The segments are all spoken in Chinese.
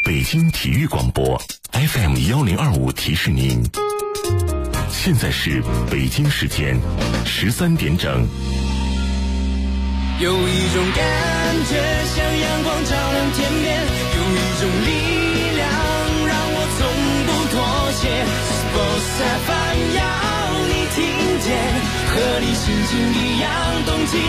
北京体育广播 FM1025提示您，现在是北京时间13点整。 有一种感觉像阳光照亮天边，有一种力量让我从不妥协。Sports FM 要你听见，和你心情一样动起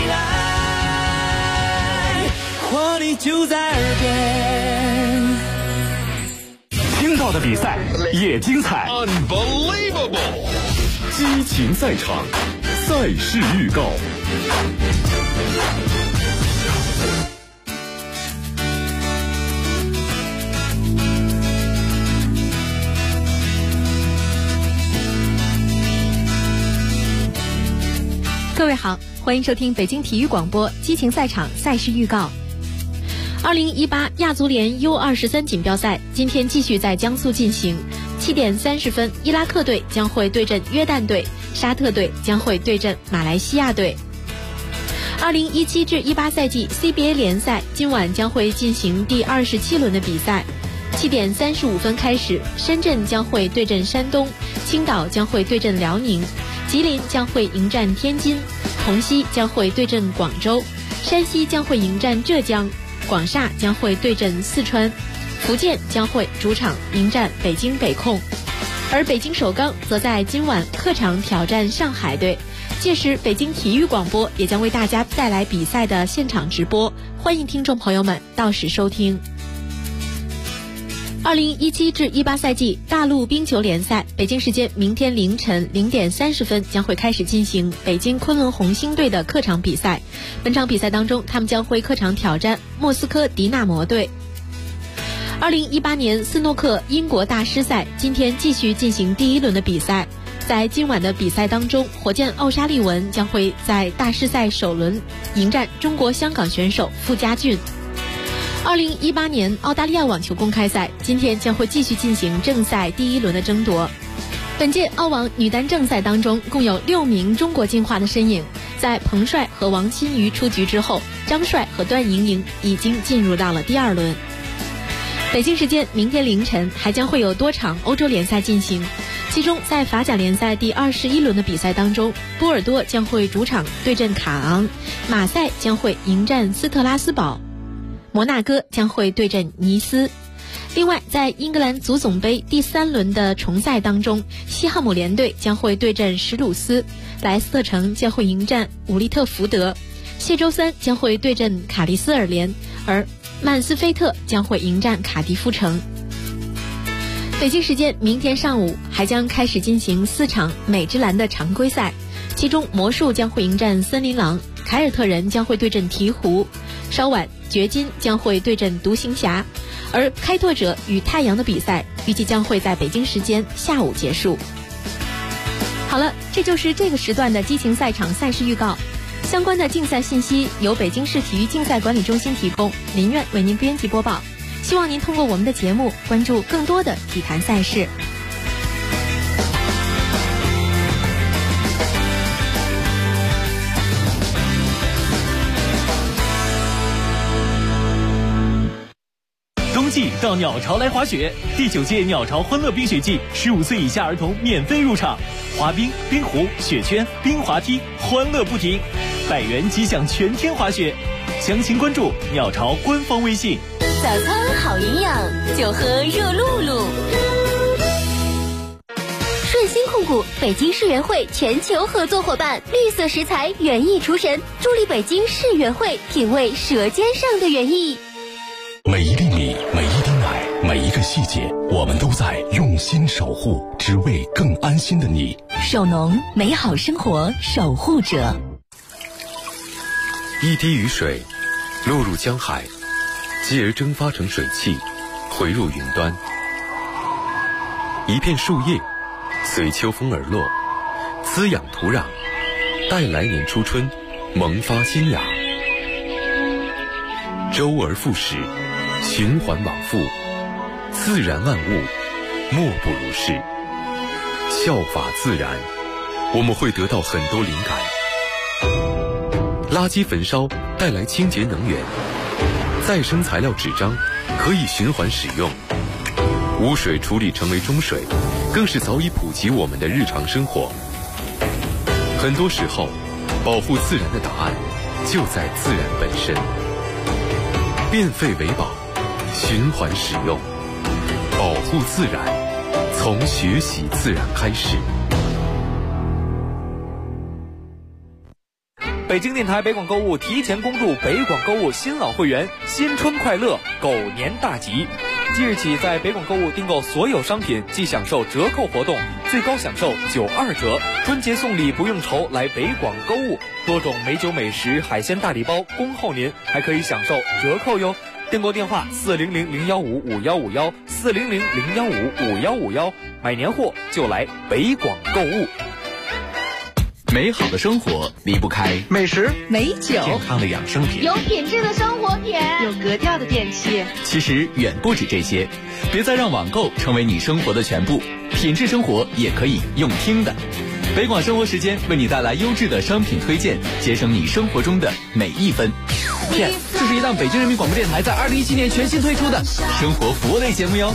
来，活力就在耳边。 听到的比赛也精彩 Unbelievable 激情赛场，赛事预告。 各位好，欢迎收听北京体育广播激情赛场赛事预告。2018亚足联 U23 锦标赛今天继续在江苏进行。7点30分，伊拉克队将会对阵约旦队，沙特队将会对阵马来西亚队。2017至18赛季 CBA 联赛今晚将会进行第27轮的比赛。7点35分开始，深圳将会对阵山东，青岛将会对阵辽宁，吉林将会迎战天津，同曦将会对阵广州，山西将会迎战浙江，广厦将会对阵四川，福建将会主场迎战北京北控，而北京首钢则在今晚客场挑战上海队。届时北京体育广播也将为大家带来比赛的现场直播，欢迎听众朋友们到时收听。2017至18赛季大陆冰球联赛，北京时间明天凌晨0点30分将会开始进行北京昆仑红星队的客场比赛。本场比赛当中，他们将会客场挑战莫斯科迪纳摩队。2018年斯诺克英国大师赛今天继续进行第一轮的比赛。在今晚的比赛当中，火箭奥沙利文将会在大师赛首轮迎战中国香港选手傅家俊。2018年澳大利亚网球公开赛今天将会继续进行正赛第一轮的争夺。本届澳网女单正赛当中，共有6名中国进化的身影。在彭帅和王欣瑜出局之后，张帅和段莹莹已经进入到了第2轮。北京时间明天凌晨还将会有多场欧洲联赛进行，其中在法甲联赛第21轮的比赛当中，波尔多将会主场对阵卡昂，马赛将会迎战斯特拉斯堡，摩纳哥将会对阵尼斯。另外，在英格兰足总杯第3轮的重赛当中，西汉姆联队将会对阵史鲁斯，莱斯特城将会迎战伍利特福德，谢周三将会对阵卡利斯尔联，而曼斯菲特将会迎战卡迪夫城。北京时间明天上午还将开始进行4场美职篮的常规赛，其中魔术将会迎战森林狼，凯尔特人将会对阵鹈鹕，稍晚掘金将会对阵独行侠，而开拓者与太阳的比赛预计将会在北京时间下午结束。好了，这就是这个时段的激情赛场赛事预告。相关的竞赛信息由北京市体育竞赛管理中心提供，林苑为您编辑播报。希望您通过我们的节目关注更多的体坛赛事。 冬季到鸟巢来滑雪，第9届鸟巢欢乐冰雪季，15岁以下儿童免费入场，滑冰、冰壶、雪圈、冰滑梯，欢乐不停，100元即享全天滑雪。详情关注鸟巢官方微信。 早餐好营养，就喝热露露。顺鑫控股北京世园会全球合作伙伴，绿色食材园艺厨神，助力北京世园会品味舌尖上的园艺。 每一粒米，每一滴奶，每一个细节，我们都在用心守护，只为更安心的你。 首农，美好生活守护者。 一滴雨水落入江海，继而蒸发成水汽，回入云端。一片树叶随秋风而落，滋养土壤，待来年初春萌发新芽。周而复始，循环往复，自然万物莫不如是。效法自然，我们会得到很多灵感。垃圾焚烧带来清洁能源， 再生材料纸张可以循环使用，污水处理成为中水，更是早已普及我们的日常生活。很多时候，保护自然的答案就在自然本身。变废为宝，循环使用，保护自然，从学习自然开始。 北京电台北广购物提前恭祝北广购物新老会员新春快乐，狗年大吉！即日起，在北广购物订购所有商品即享受折扣活动，最高享受92折。春节送礼不用愁，来北广购物，多种美酒美食、海鲜大礼包恭候您，还可以享受折扣哟。订购电话400-015-5151，400-015-5151，买年货就来北广购物。 美好的生活离不开美食、 美酒、 健康的养生品， 有品质的生活品， 有格调的电器。 其实远不止这些，别再让网购成为你生活的全部，品质生活也可以用听的。北广生活时间为你带来优质的商品推荐，节省你生活中的每一分。Yes， 这是一档北京人民广播电台在2017年全新推出的生活服务类节目哟。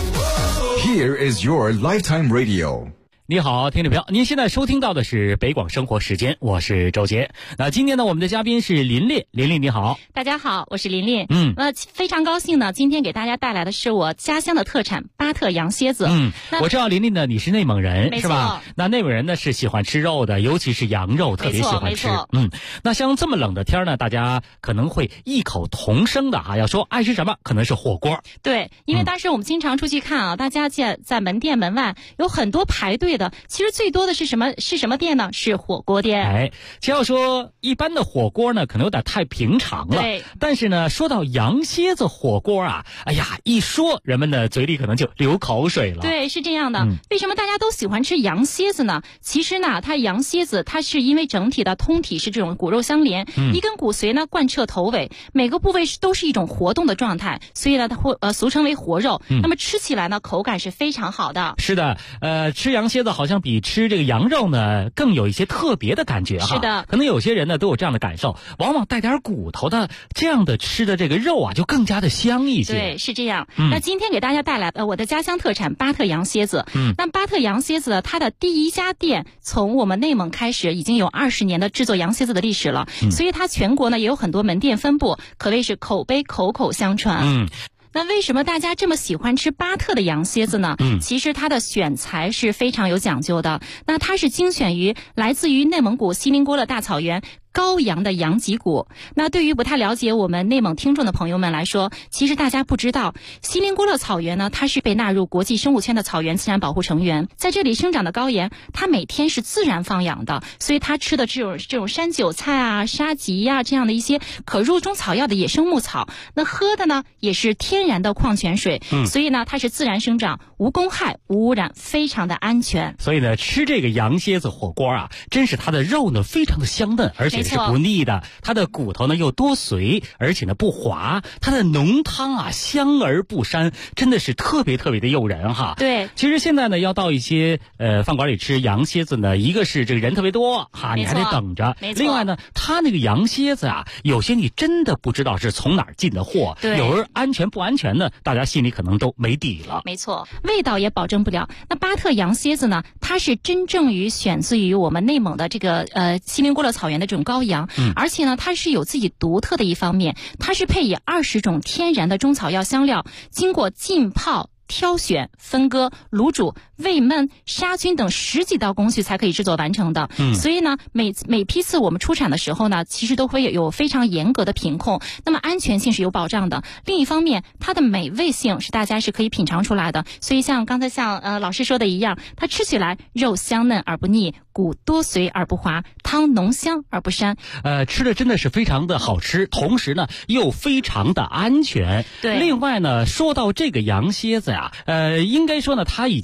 Here is your Lifetime Radio。 你好，听众朋友，您现在收听到的是北广生活时间，我是周杰。那今天呢，我们的嘉宾是琳琳，琳琳你好。 大家好，我是琳琳。非常高兴呢，今天给大家带来的是我家乡的特产巴特羊蝎子。 我知道琳琳呢，你是内蒙人是吧？那内蒙人呢是喜欢吃肉的，尤其是羊肉，特别喜欢吃。那像这么冷的天呢，大家可能会异口同声的要说爱吃什么，可能是火锅。 对，因为当时我们经常出去看大家在门店门外有很多排队的，其实最多的是什么店呢？是火锅店。 只要说一般的火锅呢，可能有点太平常了。 对。 但是呢，说到羊蝎子火锅一说人们的嘴里可能就流口水了。 对，是这样的。为什么大家都喜欢吃羊蝎子呢？其实呢，它羊蝎子它是因为整体的通体是这种骨肉相连，一根骨髓呢贯彻头尾，每个部位都是一种活动的状态，所以呢它会俗称为活肉。那么吃起来呢口感是非常好的。 是的，吃羊蝎子好像比吃这个羊肉呢更有一些特别的感觉是的， 可能有些人呢都有这样的感受，往往带点骨头的这样的吃的这个肉就更加的香一些。 对，是这样。那今天给大家带来我的家乡特产巴特羊蝎子。那巴特羊蝎子呢，它的第一家店从我们内蒙开始，已经有20年的制作羊蝎子的历史了。所以它全国呢也有很多门店分布，可谓是口碑口口相传。那为什么大家这么喜欢吃巴特的羊蝎子呢？其实它的选材是非常有讲究的。那它是精选于来自于内蒙古锡林郭勒大草原羔羊的羊脊骨。那对于不太了解我们内蒙听众的朋友们来说，其实大家不知道，锡林郭勒草原呢，它是被纳入国际生物圈的草原自然保护成员。在这里生长的羔羊，它每天是自然放养的，所以它吃的这种山韭菜沙棘这样的一些可入中草药的野生牧草。那喝的呢也是天然的矿泉水，所以呢它是自然生长，无公害无污染，非常的安全。 所以呢吃这个羊蝎子火锅真是它的肉呢非常的香嫩，而且是不腻的，它的骨头呢又多髓，而且呢不滑，它的浓汤香而不膻，真的是特别特别的诱人对， 其实现在呢要到一些饭馆里吃羊蝎子呢，一个是这个人特别多你还得等着，另外呢它那个羊蝎子有些你真的不知道是从哪儿进的货，有人安全不安全呢，大家心里可能都没底了。 没错，味道也保证不了。那巴特羊蝎子呢，它是真正选自于我们内蒙的这个锡林郭勒草原的这种羔羊，而且呢它是有自己独特的一方面，它是配以20种天然的中草药香料，经过浸泡、挑选、分割、卤煮、煨焖、杀菌等10几道工序才可以制作完成的。所以呢每批次我们出产的时候呢，其实都会有非常严格的品控，那么安全性是有保障的。另一方面，它的美味性是大家是可以品尝出来的。所以像刚才老师说的一样，它吃起来肉香嫩而不腻，骨多髓而不滑，汤浓香而不膻。 吃的真的是非常的好吃，同时呢又非常的安全。 对， 另外呢说到这个羊蝎子应该说呢它已经给您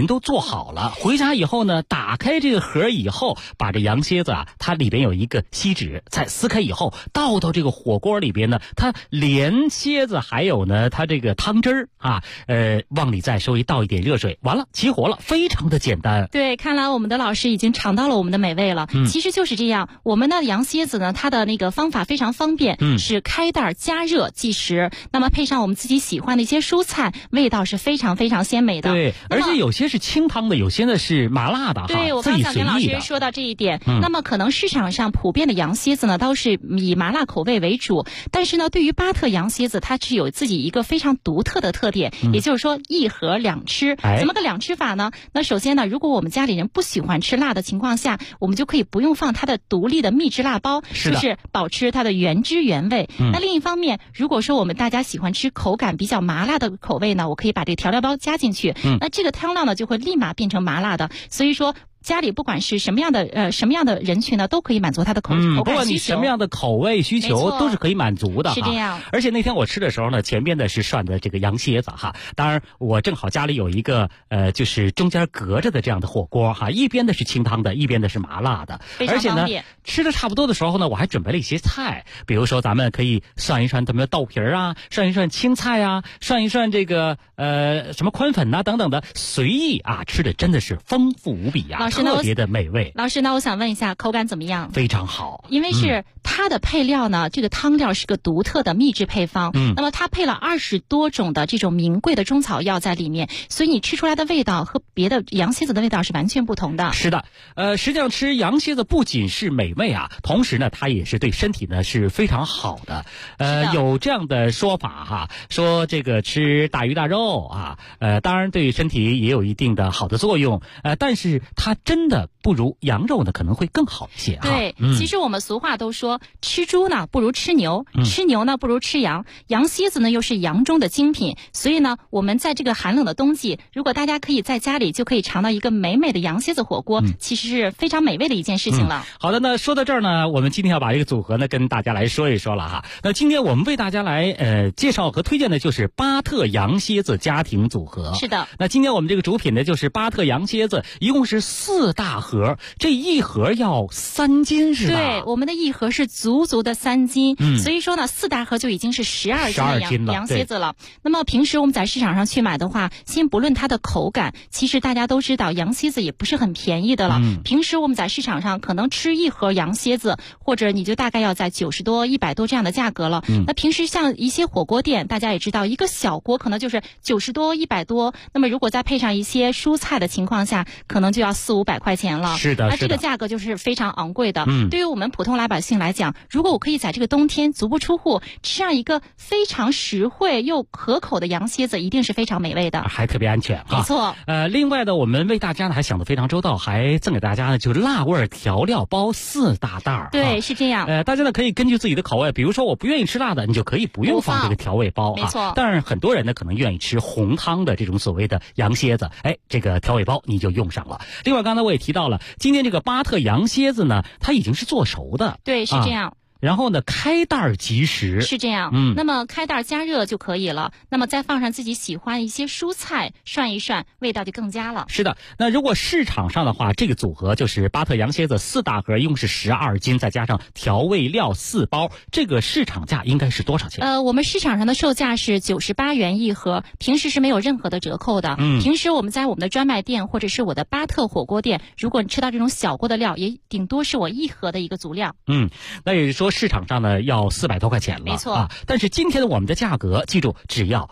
都做好了。回家以后呢，打开这个盒以后，把这羊蝎子啊，它里边有一个锡纸，再撕开以后倒到这个火锅里边呢，它连蝎子还有呢它这个汤汁儿啊，往里再稍微倒一点热水，完了起火了，非常的简单。 对，看来我们的老师已经尝到了我们的美味了。其实就是这样，我们的羊蝎子呢，它的那个方法非常方便，是开袋加热即食，那么配上我们自己喜欢的一些蔬菜，味道是非常非常鲜美的。 对，而且有些是清汤的，有些呢是麻辣的。 对，我刚想跟老师说到这一点。那么可能市场上普遍的羊蝎子呢，都是以麻辣口味为主，但是呢，对于巴特羊蝎子，它是有自己一个非常独特的特点，也就是说一盒两吃。怎么个两吃法呢？那首先呢，如果我们家里人不喜欢吃辣的情况下，我们就可以不用放它的独立的秘制辣包，就是保持它的原汁原味。那另一方面，如果说我们大家喜欢吃口感比较麻辣的口味呢，我可以把这个调料包加进去，那这个汤料呢就会立马变成麻辣的。所以说家里不管是什么样的人群呢，都可以满足他的口感需求。 不管你什么样的口味需求都是可以满足的。 是这样。 而且那天我吃的时候呢，前边的是涮的这个羊蝎子哈，当然我正好家里有一个就是中间隔着的这样的火锅哈，一边的是清汤的，一边的是麻辣的。而且呢，吃的差不多的时候呢，我还准备了一些菜，比如说咱们可以涮一涮咱们的豆皮啊，涮一涮青菜啊，涮一涮这个什么宽粉啊等等的，随意啊，吃的真的是丰富无比啊。特别的美味。 老师，那我想问一下，口感怎么样？ 非常好， 因为是它的配料呢，这个汤料是个独特的秘制配方。那么它配了20多种的这种名贵的中草药在里面，所以你吃出来的味道和别的羊蝎子的味道是完全不同的。 是的，实际上吃羊蝎子不仅是美味啊，同时呢，它也是对身体呢是非常好的。有这样的说法哈，说这个吃大鱼大肉啊，当然对身体也有一定的好的作用，但是它真的不如羊肉呢，可能会更好一些啊。 对，其实我们俗话都说，吃猪呢不如吃牛，吃牛呢不如吃羊，羊蝎子呢又是羊中的精品，所以呢，我们在这个寒冷的冬季，如果大家可以在家里就可以尝到一个美美的羊蝎子火锅，其实是非常美味的一件事情了。 好的，那说到这儿呢，我们今天要把这个组合呢跟大家来说一说了哈。那今天我们为大家来介绍和推荐的就是巴特羊蝎子家庭组合。 是的， 那今天我们这个主品呢就是巴特羊蝎子，一共是4大盒，这一盒要3斤是吧？ 对，我们的一盒是足足的3斤，所以说呢，4大盒就已经是12斤的羊蝎子了。那么平时我们在市场上去买的话，先不论它的口感，其实大家都知道羊蝎子也不是很便宜的了。平时我们在市场上可能吃一盒羊蝎子，或者你就大概要在90多、100多这样的价格了。那平时像一些火锅店，大家也知道，一个小锅可能就是90多、100多，那么如果再配上一些蔬菜的情况下，可能就要400、500块钱了。 是的， 那这个价格就是非常昂贵的。对于我们普通老百姓来讲，如果我可以在这个冬天足不出户吃上一个非常实惠又可口的羊蝎子，一定是非常美味的， 还特别安全。 没错。 另外呢，我们为大家呢还想得非常周到，还赠给大家呢就是辣味调料包4大袋。 对，是这样。 大家呢可以根据自己的口味，比如说我不愿意吃辣的，你就可以不用放这个调味包。 没错。 但是很多人呢可能愿意吃红汤的这种所谓的羊蝎子，这个调味包你就用上了。另外刚才我也提到了，今天这个巴特羊蝎子呢，它已经是做熟的。 对，是这样。 然后呢，开袋即食是这样。那么开袋加热就可以了。那么再放上自己喜欢一些蔬菜，涮一涮，味道就更佳了。 是的。那如果市场上的话，这个组合就是巴特羊蝎子4大盒，一共是12斤，再加上调味料4包，这个市场价应该是多少钱？ 我们市场上的售价是98元一盒，平时是没有任何的折扣的。平时我们在我们的专卖店或者是我的巴特火锅店，如果你吃到这种小锅的料，也顶多是我1盒的一个足量。 那也就是说市场上呢要400多块钱了， 没错但是今天的我们的价格，记住只要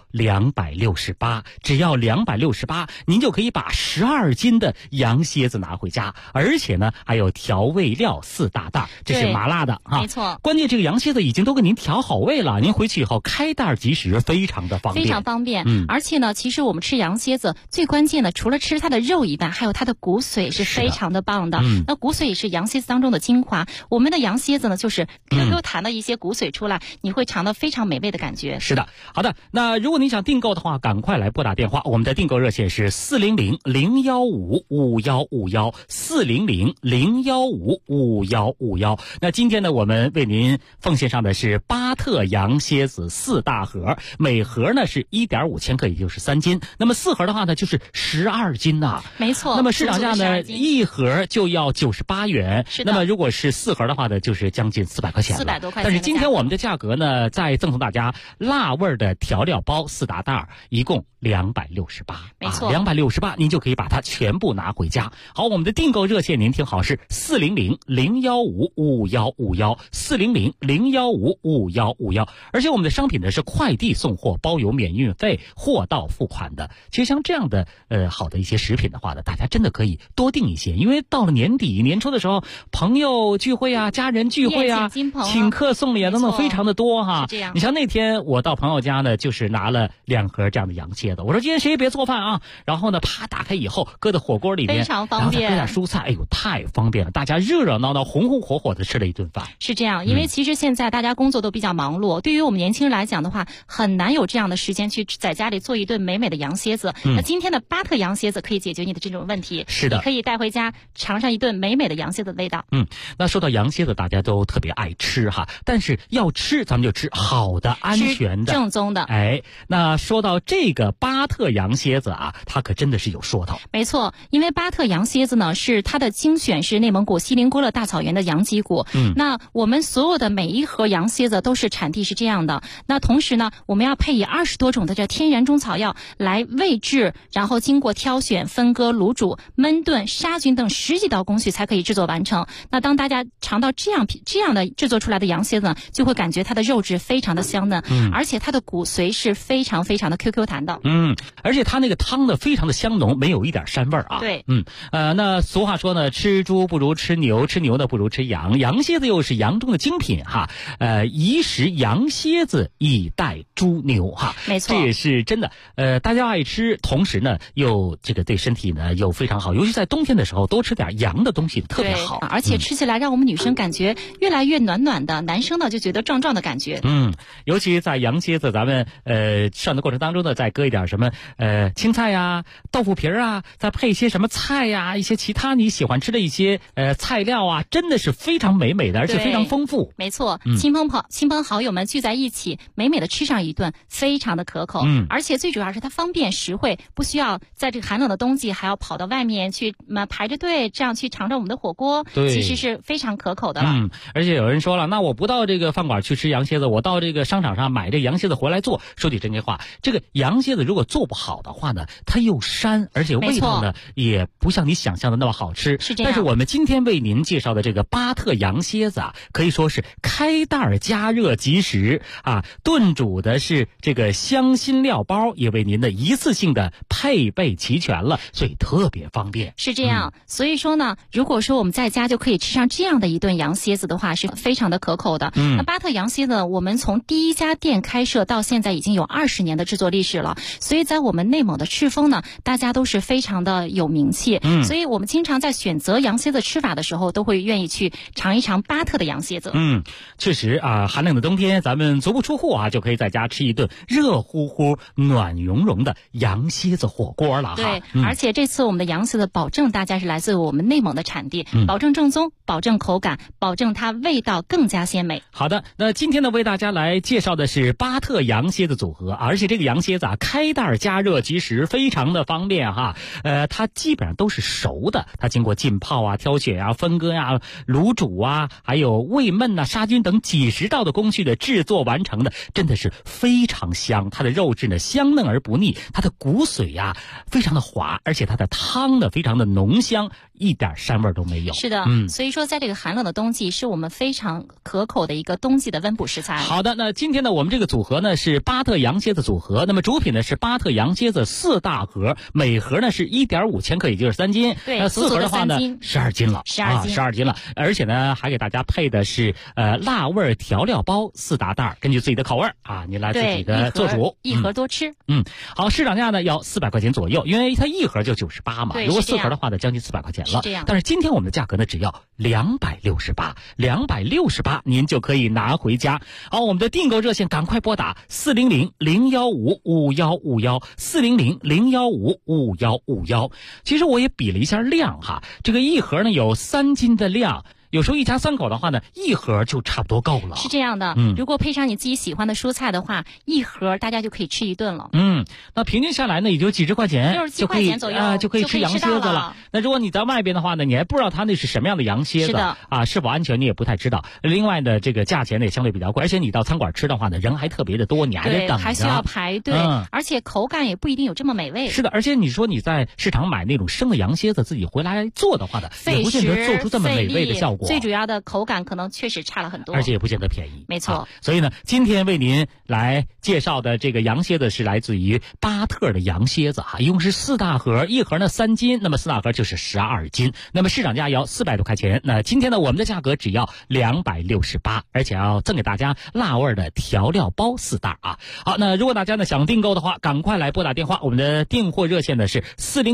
268，只要268，您就可以把12斤的羊蝎子拿回家，而且呢还有调味料4大袋，这是麻辣的没错。 关键这个羊蝎子已经都给您调好味了，您回去以后开袋即食，非常的方便， 非常方便。而且呢，其实我们吃羊蝎子最关键的，除了吃它的肉以外，还有它的骨髓是非常的棒的。那骨髓也是羊蝎子当中的精华。我们的羊蝎子呢，就是 QQ 弹的一些骨髓出来，你会尝到非常美味的感觉。 是的，好的。那如果您想订购的话，赶快来拨打电话，我们的订购热线是400-015-5151，400-015-5151。那今天呢，我们为您奉献上的是巴特羊蝎子4大盒，每盒呢是1.5千克，也就是3斤。那么4盒的话呢，就是12斤呐。 没错。 那么市场价呢，一盒就要98元。 是的。 那么如果是4盒的话呢，就是将近400块钱了。 400多块钱。 但是今天我们的价格呢，再赠送大家辣味的调料包4大袋，一共268。 没错 ，268您就可以把它全部拿回家。好，我们的订购热线您听好是400-015-5151，400-015-5151。而且我们的商品呢是快递送货，包邮免运费，货到付款的。其实像这样的好的一些食品的话呢，大家真的可以多订一些，因为到了年底年初的时候，朋友聚会啊，家人聚会啊，请客送礼啊等等非常的多哈。 这样。 你像那天我到朋友家呢，就是拿了2盒这样的羊蝎子，我说今天谁也别做饭啊，然后呢啪打开以后搁到火锅里面， 非常方便， 然后再搁点蔬菜，哎呦太方便了，大家热热闹闹红红火火的吃了一顿饭。 是这样，因为其实现在大家工作都比较忙碌，对于我们年轻人来讲的话，很难有这样的时间去在家里做一顿美美的羊蝎子。那今天的巴特羊蝎子可以解决你的这种问题。 是的， 你可以带回家尝上一顿美美的羊蝎子的味道。 那说到羊蝎子，大家都特别爱吃哈，但是要吃咱们就吃好的、安全的、 正宗的。 哎，那说到这个巴特羊蝎子啊，它可真的是有说头。 没错，因为巴特羊蝎子呢，是它的精选是内蒙古锡林郭勒大草原的羊脊骨。那我们所有的每一盒羊蝎子都是产地是这样的。那同时呢，我们要配以20多种的这天然中草药来味制，然后经过挑选、分割、卤煮、焖炖、杀菌等10几道工序才可以制作完成。那当大家尝到这样的制作出来的羊蝎子呢，就会感觉它的肉质非常的香嫩，而且它的骨髓是非常非常的 QQ 弹的。 而且它那个汤呢非常的香浓，没有一点膻味啊。 对。 那俗话说呢，吃猪不如吃牛，吃牛呢不如吃羊，羊蝎子又是羊中的精品哈。宜食羊蝎子以待猪牛哈。 没错， 这也是真的。大家爱吃，同时呢又这个对身体呢又非常好，尤其在冬天的时候多吃点羊的东西特别好。 而且吃起来让我们女生感觉越来越暖暖的，男生呢就觉得壮壮的感觉。 尤其在羊蝎子咱们涮的过程当中呢，再搁一点什么青菜呀、豆腐皮啊，再配一些什么菜呀、一些其他你喜欢吃的一些菜料啊，真的是非常美美的，而且非常丰富。 没错，亲朋好友们聚在一起，美美的吃上一顿，非常的可口。而且最主要是它方便实惠，不需要在这个寒冷的冬季还要跑到外面去排着队，这样去尝着我们的火锅，其实是非常可口的了。 而且有人说了，那我不到这个饭馆去吃羊蝎子，我到这个商场上买这羊蝎子回来做。说句真心话，这个羊蝎子如果做不好的话呢，它又膻，而且味道呢也不像你想象的那么好吃。 是这样。 但是我们今天为您介绍的这个巴特羊蝎子啊，可以说是开袋加热即食啊，炖煮的是这个香辛料包，也为您的一次性的配备齐全了，所以特别方便。 是这样。所以说呢，如果说我们在家就可以吃上这样的一顿羊蝎子的话，是非常的可口的。那巴特羊蝎子，我们从第一家店开设到现在已经有20年的制作历史了，所以在我们内蒙的赤峰呢，大家都是非常的有名气。所以我们经常在选择羊蝎子吃法的时候，都会愿意去尝一尝巴特的羊蝎子。 确实啊，寒冷的冬天咱们足不出户啊，就可以在家吃一顿热乎乎暖融融的羊蝎子火锅了哈。 对，而且这次我们的羊蝎子保证大家是来自我们内蒙的产地，保证正宗，保证口感，保证它味道更加鲜美。 好的，那今天呢为大家来介绍的是巴特羊蝎子组合，而且这个羊蝎子啊开袋加热即食，非常的方便哈。它基本上都是熟的，它经过浸泡啊、挑选啊、分割啊、卤煮啊，还有味焖啊、杀菌等几十道的工序的制作完成的，真的是非常香。它的肉质呢香嫩而不腻，它的骨髓呀非常的滑，而且它的汤呢非常的浓香，一点膻味都没有。 是的，所以说在这个寒冷的冬季，是我们非常可口的一个冬季的温补食材。 好的，那今天呢我们这个组合呢是巴特羊蝎子组合，那么主品呢是巴特羊蝎子4大盒，每盒呢是1.5千克，也就是3斤。 对， 那4盒的话呢12斤了，12斤了，而且呢还给大家配的是辣味调料包4大袋，根据自己的口味啊，你来自己的做主， 一盒多吃。 好，市场价呢要400块钱左右，因为它一盒就98嘛，如果4盒的话呢将近400块钱了。 了。但是今天我们的价格呢只要268，268您就可以拿回家。好，我们的订购热线赶快拨打400-015-5151，400-015-5151。其实我也比了一下量哈，这个一盒呢有3斤的量。有时候一家3口的话呢，一盒就差不多够了。 是这样的，如果配上你自己喜欢的蔬菜的话，一盒大家就可以吃一顿了。 那平均下来呢，也就几十块钱 ，67块钱左右就可以吃羊蝎子了。那如果你在外边的话呢，你还不知道它那是什么样的羊蝎子是否安全，你也不太知道。另外呢，这个价钱呢也相对比较贵，而且你到餐馆吃的话呢，人还特别的多，你还得等着， 还需要排队，而且口感也不一定有这么美味。 是的，而且你说你在市场买那种生的羊蝎子，自己回来做的话呢，也不见得做出这么美味的效果。 最主要的口感可能确实差了很多， 而且也不见得便宜。 没错， 所以呢，今天为您来介绍的这个羊蝎子是来自于巴特的羊蝎子一共是4大盒，一盒呢3斤，那么4大盒就是12斤，那么市场价要400多块钱。那今天呢，我们的价格只要268，而且要赠给大家辣味的调料包4袋好，那如果大家呢想订购的话，赶快来拨打电话，我们的订货热线呢是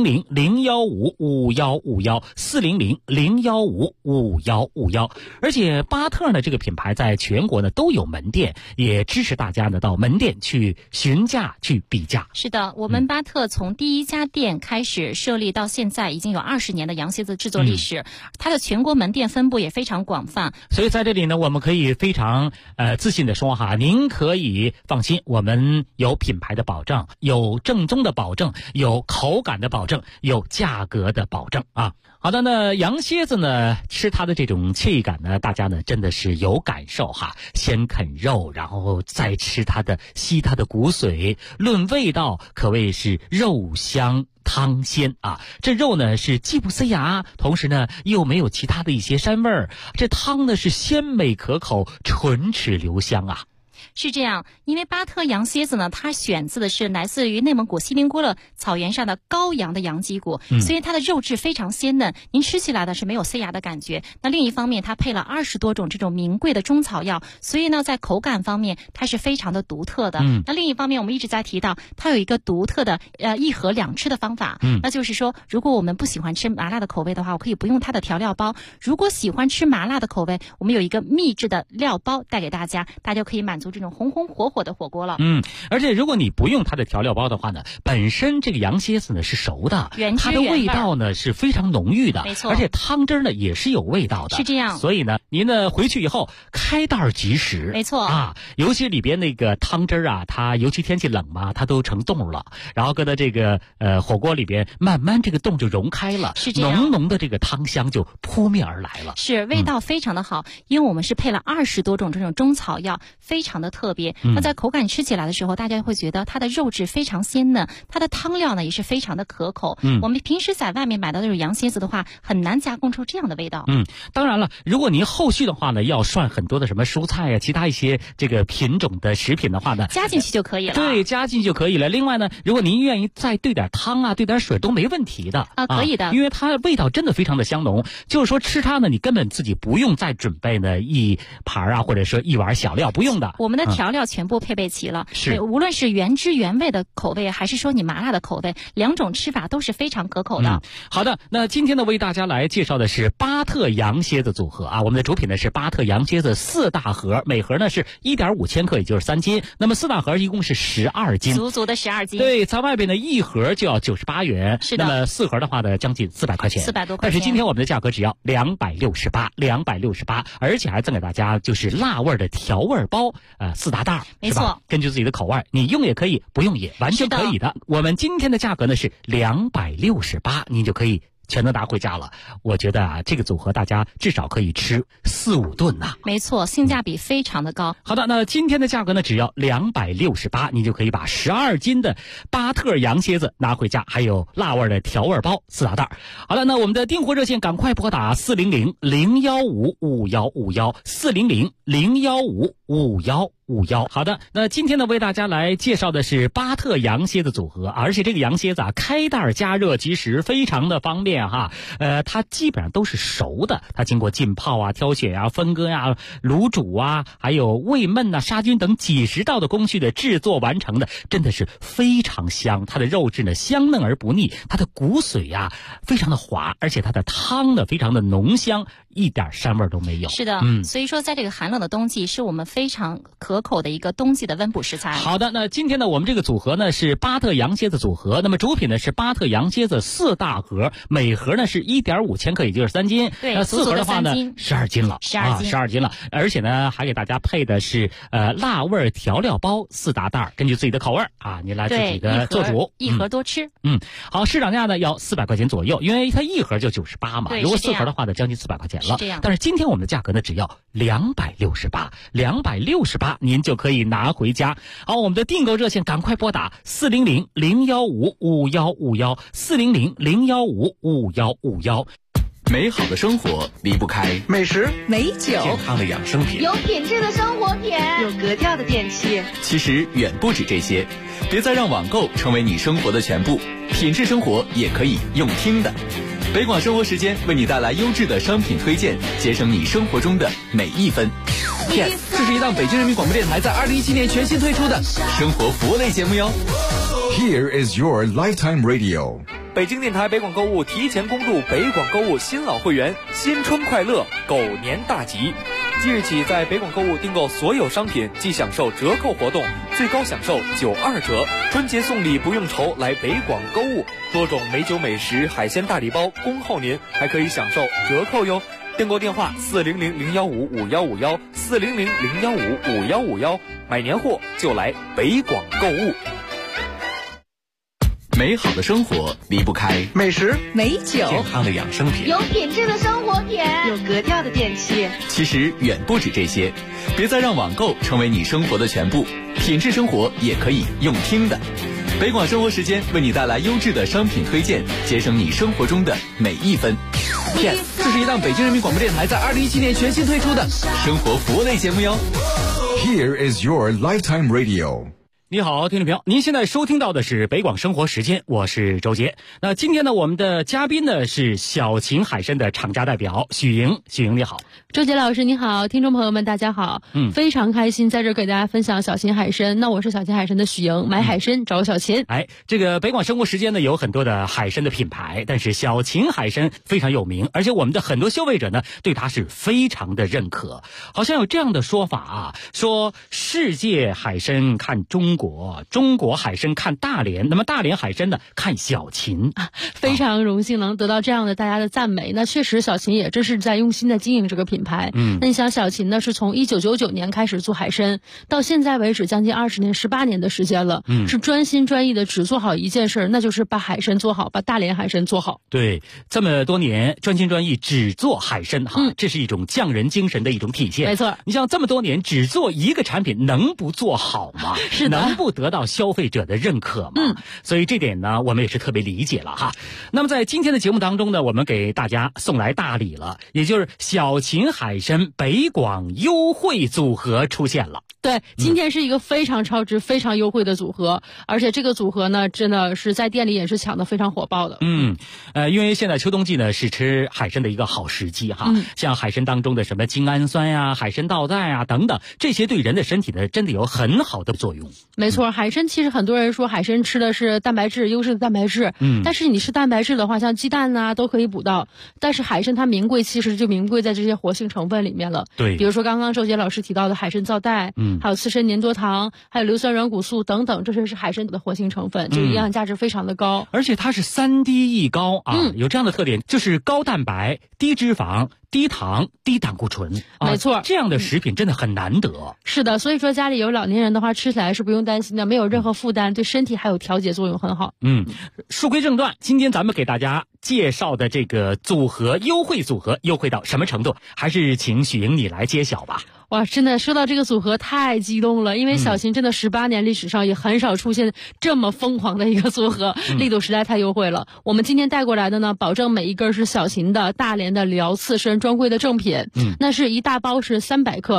400-015-5151，400-015-5151。而且巴特呢这个品牌在全国呢都有门店，也支持大家呢到门店去询价去比价。 是的，我们巴特从第一家店开始设立到现在已经有20年的羊蝎子制作历史，它的全国门店分布也非常广泛。 所以在这里呢，我们可以非常自信的说您可以放心，我们有品牌的保证，有正宗的保证，有口感的保证，有价格的保证好的，那羊蝎子呢，吃它的这种惬意感呢，大家呢真的是有感受先啃肉，然后再吃吸它的骨髓，论味道可谓是肉香汤鲜这肉呢是既不塞牙，同时呢又没有其他的一些膻味儿，这汤呢是鲜美可口，唇齿留香是这样，因为巴特羊蝎子呢，它选自的是来自于内蒙古锡林郭勒草原上的羔羊的羊脊骨，所以它的肉质非常鲜嫩，您吃起来的是没有塞牙的感觉。那另一方面，它配了20多种这种名贵的中草药，所以呢，在口感方面它是非常的独特的。那另一方面，我们一直在提到它有一个独特的1盒2吃的方法，那就是说，如果我们不喜欢吃麻辣的口味的话，我可以不用它的调料包；如果喜欢吃麻辣的口味，我们有一个秘制的料包带给大家，大家可以满足这种红红火火的火锅了。 而且如果你不用它的调料包的话呢，本身这个羊蝎子呢是熟的，它的味道呢是非常浓郁的， 没错， 而且汤汁呢也是有味道的， 是这样。 所以呢，您呢回去以后开袋即食， 没错尤其里边那个汤汁它尤其天气冷嘛，它都成冻了，然后搁到这个火锅里边，慢慢这个冻就溶开了， 是这样， 浓浓的这个汤香就扑面而来了， 是味道非常的好，因为我们是配了20多种这种中草药，非常的特别。那在口感吃起来的时候，大家会觉得它的肉质非常鲜嫩，它的汤料呢也是非常的可口。我们平时在外面买到这种羊蝎子的话，很难加工出这样的味道。 当然了，如果您后续的话呢，要涮很多的什么蔬菜其他一些这个品种的食品的话呢， 加进去就可以了。 对，加进去就可以了。另外呢，如果您愿意再兑点汤兑点水都没问题的可以的， 因为它味道真的非常的香浓。就是说吃它呢，你根本自己不用再准备呢一盘或者说一碗小料，不用的。 我们的调料全部配备齐了， 是无论是原汁原味的口味，还是说你麻辣的口味，2种吃法都是非常可口的。 好的，那今天呢为大家来介绍的是巴特羊蝎子组合我们的主品呢是巴特羊蝎子4大盒，每盒呢是1.5千克，也就是3斤，那么4大盒一共是12斤， 足足的12斤。 对，在外边呢一盒就要98元， 是的， 那么4盒的话呢将近400块钱 ，400多块钱。 但是今天我们的价格只要268，而且还赠给大家就是辣味的调味包4大袋， 没错， 根据自己的口味，你用也可以，不用也完全可以的。我们今天的价格呢是268，您就可以全都拿回家了。我觉得这个组合大家至少可以吃4-5顿没错，性价比非常的高。 好的，那今天的价格呢只要268，你就可以把12斤的巴特羊蝎子拿回家，还有辣味的调味包4大袋。好了，那我们的订货热线赶快拨打400-015-5151，400-015 5151。好的，那今天呢，为大家来介绍的是巴特羊蝎子组合，而且这个羊蝎子啊，开袋加热即食，非常的方便哈。它基本上都是熟的，它经过浸泡啊、挑选啊、分割啊、卤煮啊，还有煨焖啊、杀菌等几十道的工序的制作完成的，真的是非常香。它的肉质呢香嫩而不腻，它的骨髓啊非常的滑，而且它的汤呢非常的浓香，一点膻味都没有。 是的，所以说在这个寒冷的冬季，是我们非常可口的一个冬季的温补食材。 好的，那今天呢，我们这个组合呢是巴特羊蝎子组合，那么主品呢是巴特羊蝎子4大盒，每盒呢是1.5千克，也就是3斤。 对， 那4盒的话呢12斤了，12斤了，而且呢还给大家配的是辣味调料包4大袋，根据自己的口味啊，你来自己的做主， 一盒多吃。 好，市场价呢要400块钱左右，因为它一盒就98嘛，如果4盒的话呢将近400块钱了。但是今天我们的价格呢只要268，您就可以拿回家。好，我们的订购热线赶快拨打400-015-5151，400-015-5151。 美好的生活离不开美食、 美酒、 健康的养生品、 有品质的生活品、 有格调的电器。 其实远不止这些，别再让网购成为你生活的全部，品质生活也可以用听的。北广生活时间为你带来优质的商品推荐，节省你生活中的每一分。 Yes， 这是一档北京人民广播电台在2017年全新推出的生活服务类节目哟。 Here is your lifetime radio。 北京电台北广购物提前公布北广购物新老会员，新春快乐，狗年大吉！即日起，在北广购物订购所有商品即享受折扣活动，最高享受92折。春节送礼不用愁，来北广购物，多种美酒美食、海鲜大礼包恭候您，还可以享受折扣哟。订购电话400-015-5151，400-015-5151，买年货就来北广购物。 美好的生活离不开美食、 美酒、 健康的养生品、 有品质的生活品、 有格调的电器。 其实远不止这些，别再让网购成为你生活的全部，品质生活也可以用听的。北广生活时间为你带来优质的商品推荐，节省你生活中的每一分。 Yes， 这是一档北京人民广播电台在2017年全新推出的生活服务类节目哟。 Here is your lifetime radio。 你好，听众朋友，您现在收听到的是北广生活时间，我是周杰。那今天呢，我们的嘉宾呢是小秦海参的厂家代表许莹。许莹你好。 周杰老师你好，听众朋友们大家好。非常开心在这给大家分享小秦海参。那我是小秦海参的许莹，买海参找小秦。 这个北广生活时间呢有很多的海参的品牌，但是小秦海参非常有名，而且我们的很多消费者呢对它是非常的认可。好像有这样的说法啊，说世界海参看中国，中国海参看大连，那么大连海参呢看小秦。 非常荣幸能得到这样的大家的赞美。那确实小秦也真是在用心的经营这个品牌。那你想小秦呢是从1999年开始做海参，到现在为止将近20年18年的时间了，是专心专意的只做好一件事，那就是把海参做好，把大连海参做好。 对，这么多年专心专意只做海参这是一种匠人精神的一种体现。 没错， 你像这么多年只做一个产品，能不做好吗？ 是的， 能不得到消费者的认可吗？所以这点呢我们也是特别理解了哈。那么在今天的节目当中呢，我们给大家送来大礼了，也就是小秦海参北广优惠组合出现了。 对，今天是一个非常超值、非常优惠的组合，而且这个组合呢，真的是在店里也是抢得非常火爆的。 因为现在秋冬季呢是吃海参的一个好时机哈。像海参当中的什么精氨酸呀、海参皂苷啊等等，这些对人的身体呢真的有很好的作用。 没错，海参其实很多人说海参吃的是蛋白质，优质的蛋白质。但是你吃蛋白质的话，像鸡蛋啊都可以补到，但是海参它名贵，其实就名贵在这些活性成分里面了。 对， 比如说刚刚周杰老师提到的海参皂苷，还有刺参粘多糖，还有硫酸软骨素等等，这些是海参的活性成分，这个营养价值非常的高。 而且它是3低一高啊，有这样的特点，就是高蛋白、低脂肪、低糖、低胆固醇。 没错， 这样的食品真的很难得。 是的，所以说家里有老年人的话，吃起来是不用担心的，没有任何负担，对身体还有调节作用很好。 书归正传，今天咱们给大家介绍的这个组合优惠组合优惠到什么程度，还是请许莹你来揭晓吧。 哇，真的说到这个组合太激动了，因为小秦真的18年历史上也很少出现这么疯狂的一个组合，力度实在太优惠了。我们今天带过来的呢，保证每一根是小秦的大连的辽刺参专柜的正品，那是一大包是300克。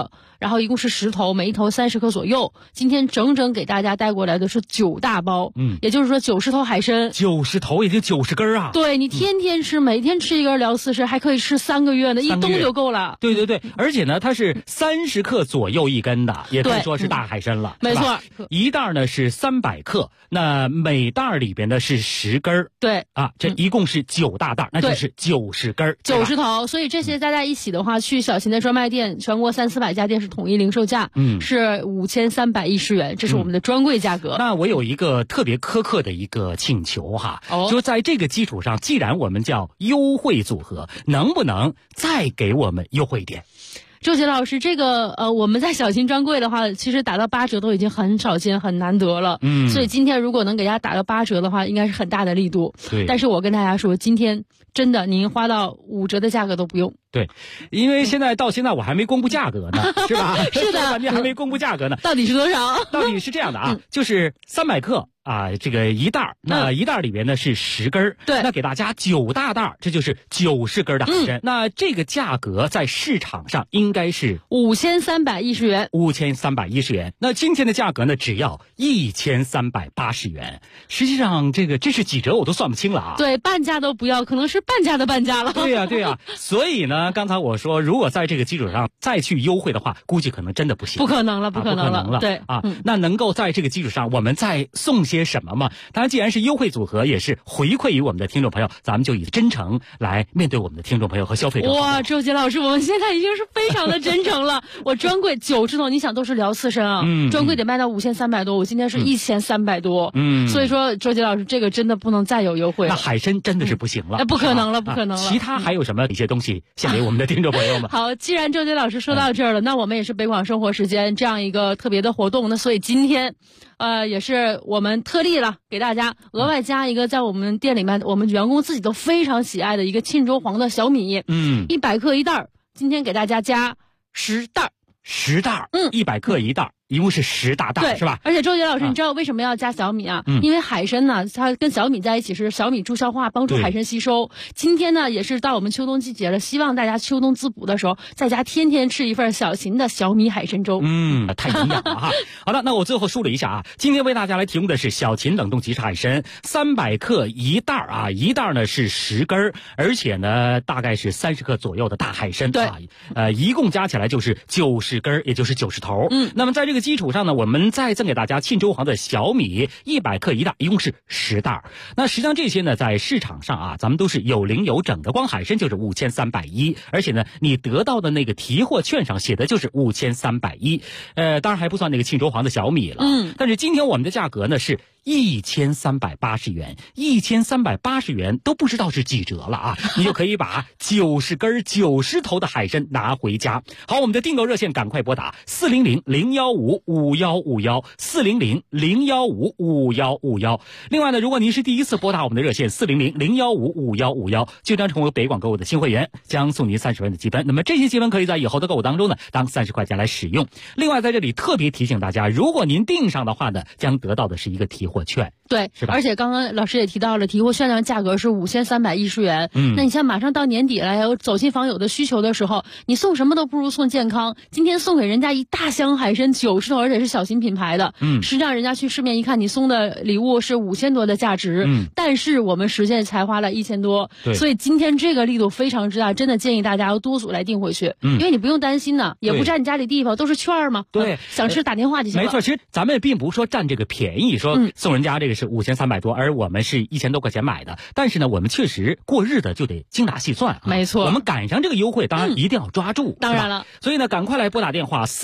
然后一共是10头，每一头30克左右。今天整整给大家带过来的是9大包，也就是说90头海参 ，90头也就90根啊。 对，你天天吃，每天吃一根聊40，还可以吃3个月呢，一冬就够了。 对对对，而且呢，它是30克左右一根的，也可以说是大海参了。 没错， 一袋呢是300克，那每袋里边呢是10根。 对啊，这一共是9大袋，那就是90根 ，90头。所以这些加在一起的话，去小秦的专卖店，全国300-400家店是统一零售价，是5310元，这是我们的专柜价格。 那我有一个特别苛刻的一个请求哈，就在这个基础上，既然我们叫优惠组合，能不能再给我们优惠一点？ 周杰老师，这个我们在小秦专柜的话，其实打到8折都已经很少见、很难得了。所以今天如果能给大家打到8折的话，应该是很大的力度。 对。 但是我跟大家说，今天真的您花到5折的价格都不用。 对，因为到现在我还没公布价格呢，是吧？ 是的， 你还没公布价格呢。 到底是多少？ 到底是这样的啊，就是300克。这个一袋，那一袋里边呢是10根， 对， 那给大家9大袋，这就是90根的海参。那这个价格在市场上应该是 5310元 ，5310元。那今天的价格呢，只要1380元。实际上，这是几折我都算不清了啊。 对，半价都不要，可能是半价的半价了。 对呀。所以呢，刚才我说，如果在这个基础上再去优惠的话，估计可能真的不行。 不可能了。对啊，那能够在这个基础上，我们再送些什么嘛？当然，既然是优惠组合，也是回馈于我们的听众朋友，咱们就以真诚来面对我们的听众朋友和消费者。 哇，周杰老师，我们现在已经是非常的真诚了。我专柜90头，你想都是聊刺身啊，专柜得卖到5300多，我今天是1300多，所以说周杰老师，这个真的不能再有优惠了。 那海参真的是不行了， 那不可能了。 其他还有什么一些东西献给我们的听众朋友们？ 好，既然周杰老师说到这儿了，那我们也是北广生活时间这样一个特别的活动，那所以今天。也是我们特例了，给大家额外加一个在我们店里面我们员工自己都非常喜爱的一个沁州黄的小米，100克一袋，今天给大家加10袋 ，10袋，100克一袋。一共是10大袋，是吧？ 而且周杰老师，你知道为什么要加小米啊？因为海参呢，它跟小米在一起是小米助消化，帮助海参吸收。今天呢，也是到我们秋冬季节了，希望大家秋冬滋补的时候，在家天天吃一份小秦的小米海参粥。 太营养了哈。好了，那我最后梳理一下啊，今天为大家来提供的是小秦冷冻即食海参，300克一袋啊，一袋呢是10根，而且呢大概是30克左右的大海参。 对， 一共加起来就是90根，也就是90头。那么在这个基础上呢，我们再赠给大家沁州黄的小米100克一袋，一共是10袋。那实际上这些呢，在市场上啊，咱们都是有零有整的，光海参就是5310，而且呢，你得到的那个提货券上写的就是5310，当然还不算那个沁州黄的小米了。但是今天我们的价格呢是1380元，1380元都不知道是几折了啊！你就可以把90根90头的海参拿回家。好，我们的订购热线赶快拨打400-015-5151，400-015-5151。另外呢，如果您是第一次拨打我们的热线400-015-5151，就将成为北广购物的新会员，将送您30元的积分。那么这些积分可以在以后的购物当中呢，当30块钱来使用。另外在这里特别提醒大家，如果您订上的话呢，将得到的是一个提货券。 对， 是吧？ 而且刚刚老师也提到了，提货券的价格是5310元。那你像马上到年底了，有走亲访友的需求的时候，你送什么都不如送健康。今天送给人家一大箱海参90头，而且是小型品牌的。实际上人家去市面一看，你送的礼物是5000多的价值，但是我们实现才花了1000多。所以今天这个力度非常之大，真的建议大家要多组来订回去，因为你不用担心呢，也不占你家里地方，都是券嘛。 对， 想吃打电话就行了。 没错，其实咱们并不是说占这个便宜，说送人家这个是5300多，而我们是1000多块钱买的。但是呢，我们确实过日子就得精打细算啊。 没错， 我们赶上这个优惠，当然一定要抓住。 当然了， 所以呢，赶快来拨打电话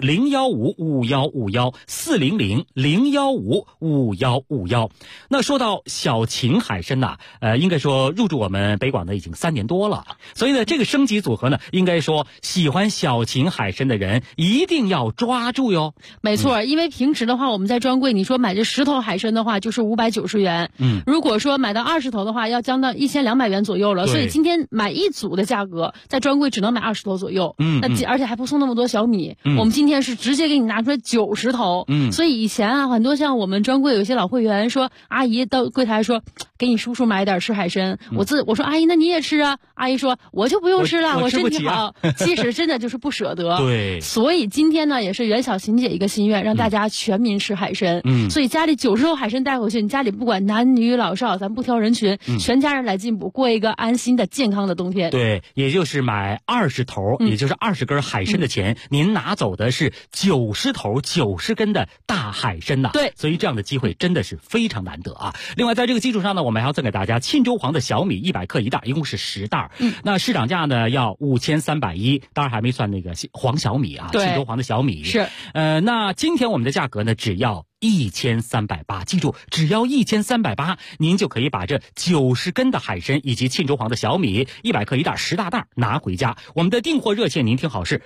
400-015-5151，400-015-5151。那说到小秦海参呐，应该说入驻我们北广的已经3年多了，所以呢，这个升级组合呢，应该说喜欢小秦海参的人一定要抓住哟。 没错，因为平时的话，我们在专柜，你说买这10头海海参的话，就是590元。如果说买到20头的话，要降到1200元左右了。所以今天买一组的价格，在专柜只能买20头左右。而且还不送那么多小米。我们今天是直接给你拿出来90头。所以以前啊，很多像我们专柜有些老会员说，阿姨到柜台说，给你叔叔买点吃海参。我说阿姨，那你也吃啊？阿姨说我就不用吃了，我身体好。其实真的就是不舍得。 对。 所以今天呢，也是袁小琴姐一个心愿，让大家全民吃海参。所以家里90头海参带回去，你家里不管男女老少，咱不挑人群，全家人来进补，过一个安心的健康的冬天。 对，也就是买20头，也就是20根海参的钱，您拿走的是90头90根的大海参呐。 对， 所以这样的机会真的是非常难得啊。另外在这个基础上呢，我们还要赠给大家沁州黄的小米100克一袋，一共是10袋。那市场价呢要5310，当然还没算那个黄小米啊，沁州黄的小米是。 那今天我们的价格呢只要1380，记住，只要1380，您就可以把这90根的海参以及沁州黄的小米100克一袋10大袋拿回家。我们的订货热线您听好是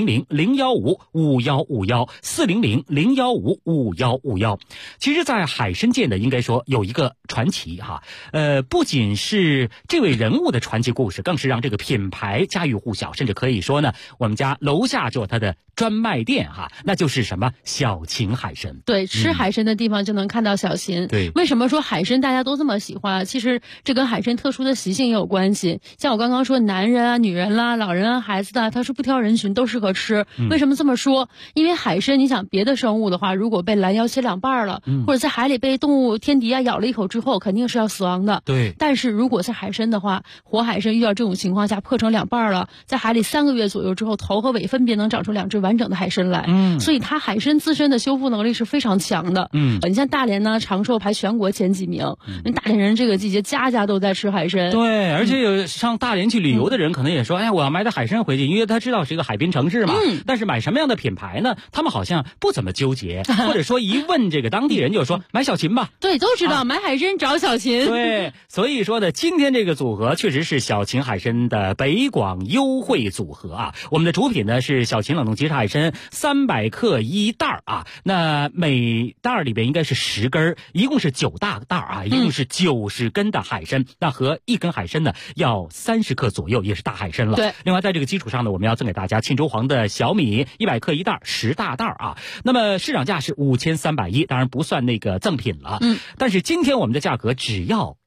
400-015-5151，400-015-5151。其实在海参界呢，应该说有一个传奇哈，不仅是这位人物的传奇故事，更是让这个品牌家喻户晓，甚至可以说呢，我们家楼下就有它的专卖店哈，那就是什么小秦海参。 对，吃海参的地方就能看到小秦。 对， 为什么说海参大家都这么喜欢？其实这跟海参特殊的习性也有关系。像我刚刚说，男人啊、女人啦、老人啊、孩子的，他是不挑人群，都适合吃。为什么这么说？因为海参，你想别的生物的话，如果被拦腰切2半了，或者在海里被动物天敌啊咬了一口之后，肯定是要死亡的。 对。 但是如果是海参的话，活海参遇到这种情况下破成2半了，在海里3个月左右之后，头和尾分别能长出2只完整的海参来。所以它海参自身的修复能力是非常强的。你像大连呢，长寿排全国前几名。大连人这个季节家家都在吃海参。 对，而且有上大连去旅游的人可能也说，哎呀，我要买点海参回去，因为他知道是一个海滨城市嘛。但是买什么样的品牌呢？他们好像不怎么纠结，或者说一问这个当地人就说买小秦吧。 对，都知道买海参找小秦。 对，所以说呢，今天这个组合确实是小秦海参的北广优惠组合啊。我们的主品呢是小秦冷冻即食海参300克一袋啊，那每袋里边应该是10根，一共是9大袋啊，一共是90根的海参。那和1根海参呢要30克左右，也是大海参了。 对。 另外在这个基础上呢，我们要赠给大家沁州黄的小米100克一袋10大袋啊。那么市场价是5310，当然不算那个赠品了。但是今天我们的价格只要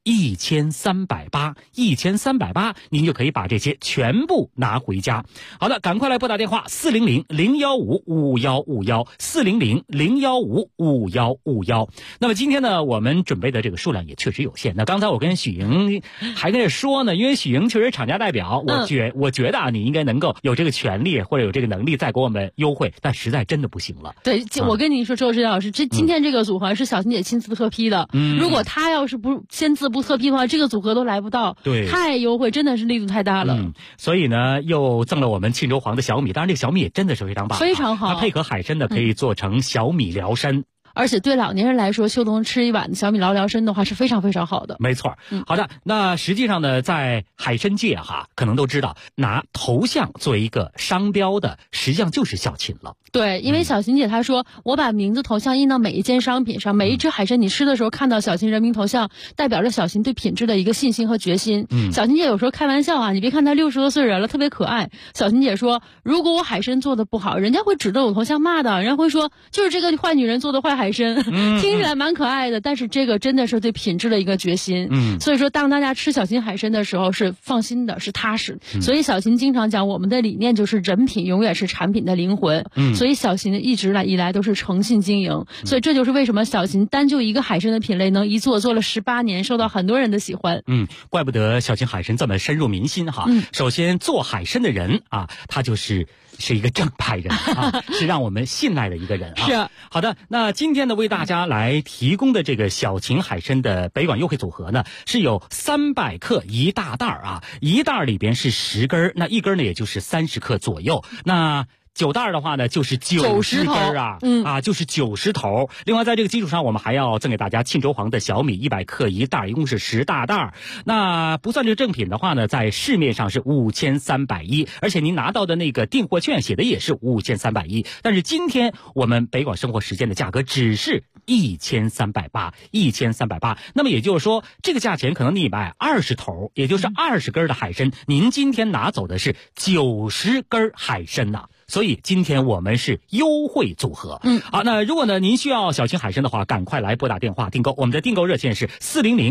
1380，您就可以把这些全部拿回家。好的，赶快来拨打电话400-015-5151，400-015-5151。那么今天呢，我们准备的这个数量也确实有限。那刚才我跟许莹还跟着说呢，因为许莹确实厂家代表，我觉得啊，你应该能够有这个权利或者有这个能力再给我们优惠，但实在真的不行了。 对，我跟你说，周志老师，今天这个组合是小秦姐亲自特批的。如果她要是不签字不特批的话，这个组合都来不到。 对， 太优惠，真的是力度太大了。 所以呢，又赠了我们沁州黄的小米，当然这个小米也真的是非常棒， 非常好。 它配合海参呢，可以做成小米辽参。 而且对老年人来说，秋冬吃一碗小米辽参的话是非常非常好的。 没错。好的，那实际上呢，在海参界哈，可能都知道拿头像作为一个商标的，实际上就是小秦了。 对，因为小秦姐她说，我把名字头像印到每一件商品上，每一只海参你吃的时候看到小秦人民头像，代表着小秦对品质的一个信心和决心。小秦姐有时候开玩笑啊，你别看她60多岁人了，特别可爱。小秦姐说，如果我海参做的不好，人家会指着我头像骂的，人家会说就是这个坏女人做的坏海参。听起来蛮可爱的，但是这个真的是对品质的一个决心。所以说当大家吃小秦海参的时候是放心的，是踏实。所以小秦经常讲，我们的理念就是人品永远是产品的灵魂。所以小秦一直以来都是诚信经营。所以这就是为什么小秦单就一个海参的品类能一做了18年，受到很多人的喜欢。 怪不得小秦海参这么深入民心哈。首先做海参的人啊，他是一个正派人啊，是让我们信赖的一个人啊。 是。 好的，那今天呢为大家来提供的这个小秦海参的北广优惠组合呢，是有300克一大袋啊，一袋里边是10根，那一根呢也就是30克左右。那9袋的话呢，就是90根啊，就是90头。另外，在这个基础上，我们还要赠给大家沁州黄的小米100克一袋，一共是10大袋。那不算这个正品的话呢，在市面上是5310，而且您拿到的那个订货券写的也是5310。但是今天我们北广生活时间的价格只是 1380，1380。那么也就是说，这个价钱可能你买20头，也就是20根的海参，您今天拿走的是90根海参呐。所以今天我们是优惠组合。好，那如果呢您需要小型海参的话，赶快来拨打电话订购。我们的订购热线是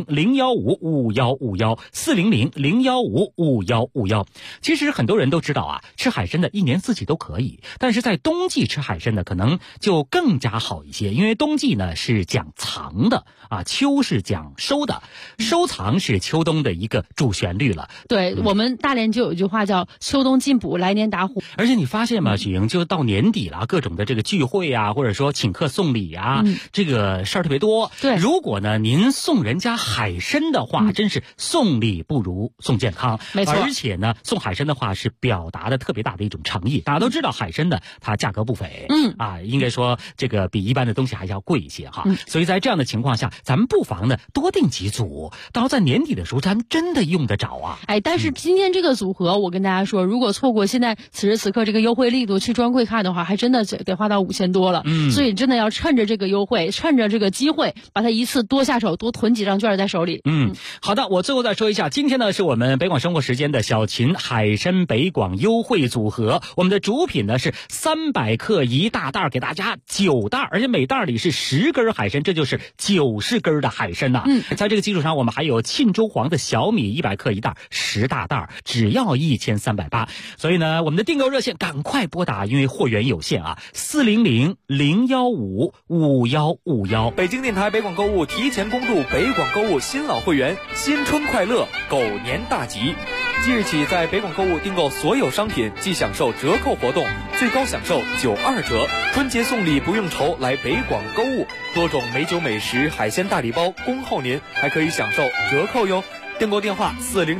400-015-5151，400-015-5151。其实很多人都知道啊，吃海参的一年四季都可以，但是在冬季吃海参呢，可能就更加好一些，因为冬季呢是讲藏的啊，秋是讲收的，收藏是秋冬的一个主旋律了。 对，我们大连就有一句话叫秋冬进补，来年打虎。 而且你发现吗，许莹，就到年底了，各种的这个聚会啊，或者说请客送礼啊，这个事儿特别多。 对， 如果呢您送人家海参的话，真是送礼不如送健康。 没错， 而且呢送海参的话是表达的特别大的一种诚意。大家都知道海参呢它价格不菲，应该说这个比一般的东西还要贵一些哈。所以在这样的情况下，咱们不妨呢多订几组，到在年底的时候咱们真的用得着啊。 但是今天这个组合我跟大家说，如果错过现在此时此刻这个优惠力度去专柜看的话，还真的得花到5000多了。所以真的要趁着这个优惠，趁着这个机会，把它一次多下手，多囤几张券在手里。 好的，我最后再说一下，今天呢是我们北广生活时间的小秦海参北广优惠组合，我们的主品呢是300克一大袋，给大家9袋，而且每袋里是10根海参，这就是90根的海参呐。在这个基础上，我们还有沁州黄的小米100克一袋，10大袋，只要1380。所以呢，我们的订购热线赶快拨打，因为货源有限啊，400-015-5151。 北京电台北广购物提前公布北广购物新老会员新春快乐狗年大吉。即日起，在北广购物订购所有商品即享受折扣活动，最高享受92折。春节送礼不用愁，来北广购物，多种美酒美食、海鲜大礼包恭候您，还可以享受折扣哟。订购电话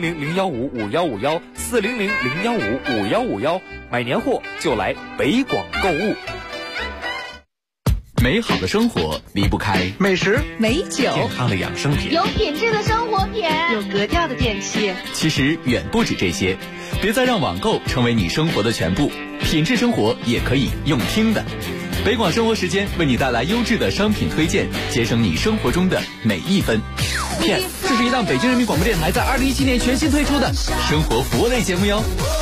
400-015-5151，400-015-5151，买年货就来北广购物。 美好的生活离不开美食、 美酒、 健康的养生品、 有品质的生活品、 有格调的电器。 其实远不止这些，别再让网购成为你生活的全部，品质生活也可以用听的。北广生活时间为你带来优质的商品推荐，节省你生活中的每一分。 这是一档北京人民广播电台在2017年全新推出的生活服务类节目哟。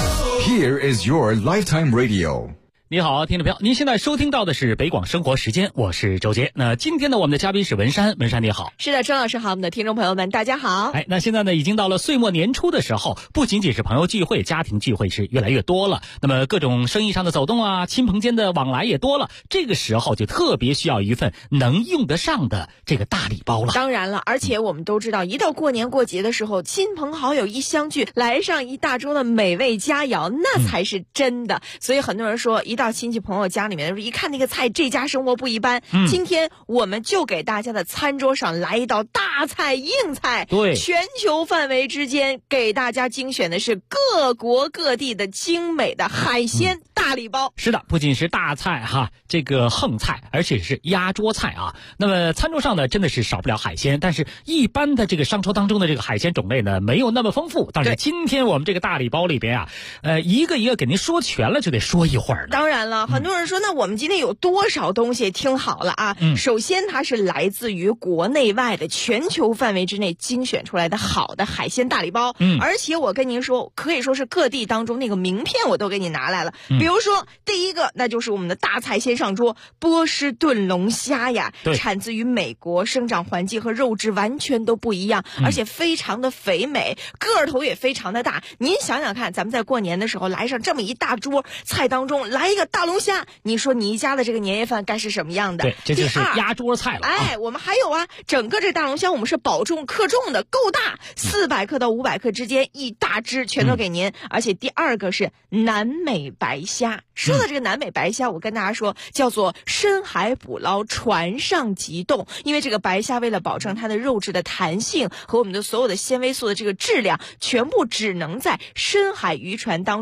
Here is your lifetime radio。 你好，听众朋友，您现在收听到的是北广生活时间，我是周杰。那今天呢，我们的嘉宾是文山，文山你好。 是的，周老师好，我们的听众朋友们大家好。 那现在呢，已经到了岁末年初的时候，不仅仅是朋友聚会、家庭聚会是越来越多了，那么各种生意上的走动啊，亲朋间的往来也多了，这个时候就特别需要一份能用得上的这个大礼包了。 当然了，而且我们都知道，一到过年过节的时候，亲朋好友一相聚，来上一大桌的美味佳肴，那才是真的。所以很多人说，一到亲戚朋友家里面，一看那个菜，这家生活不一般。今天我们就给大家的餐桌上来一道大菜硬菜， 对， 全球范围之间给大家精选的是各国各地的精美的海鲜大礼包。 是的，不仅是大菜哈，这个横菜，而且是压桌菜啊。那么餐桌上呢，真的是少不了海鲜，但是一般的这个商桌当中的这个海鲜种类呢，没有那么丰富。但是今天我们这个大礼包里边啊，一个一个给您说全了，就得说一会儿了。 当然了，很多人说，那我们今天有多少东西？听好了啊，首先它是来自于国内外的全球范围之内精选出来的好的海鲜大礼包。而且我跟您说，可以说是各地当中那个名片我都给你拿来了。比如说第一个，那就是我们的大菜先上桌，波士顿龙虾呀，产自于美国，生长环境和肉质完全都不一样，而且非常的肥美，个头也非常的大。您想想看，咱们在过年的时候来上这么一大桌菜当中来一个大龙虾，你说你一家的这个年夜饭该是什么样的？ 对，这就是压桌菜了。 我们还有啊，整个这大龙虾我们是保重克重的，够大，400克到500克之间一大只，全都给您。而且第二个是南美白虾。说到这个南美白虾，我跟大家说，叫做深海捕捞，船上急冻。因为这个白虾为了保证它的肉质的弹性和我们的所有的纤维素的这个质量，全部只能在深海渔船当中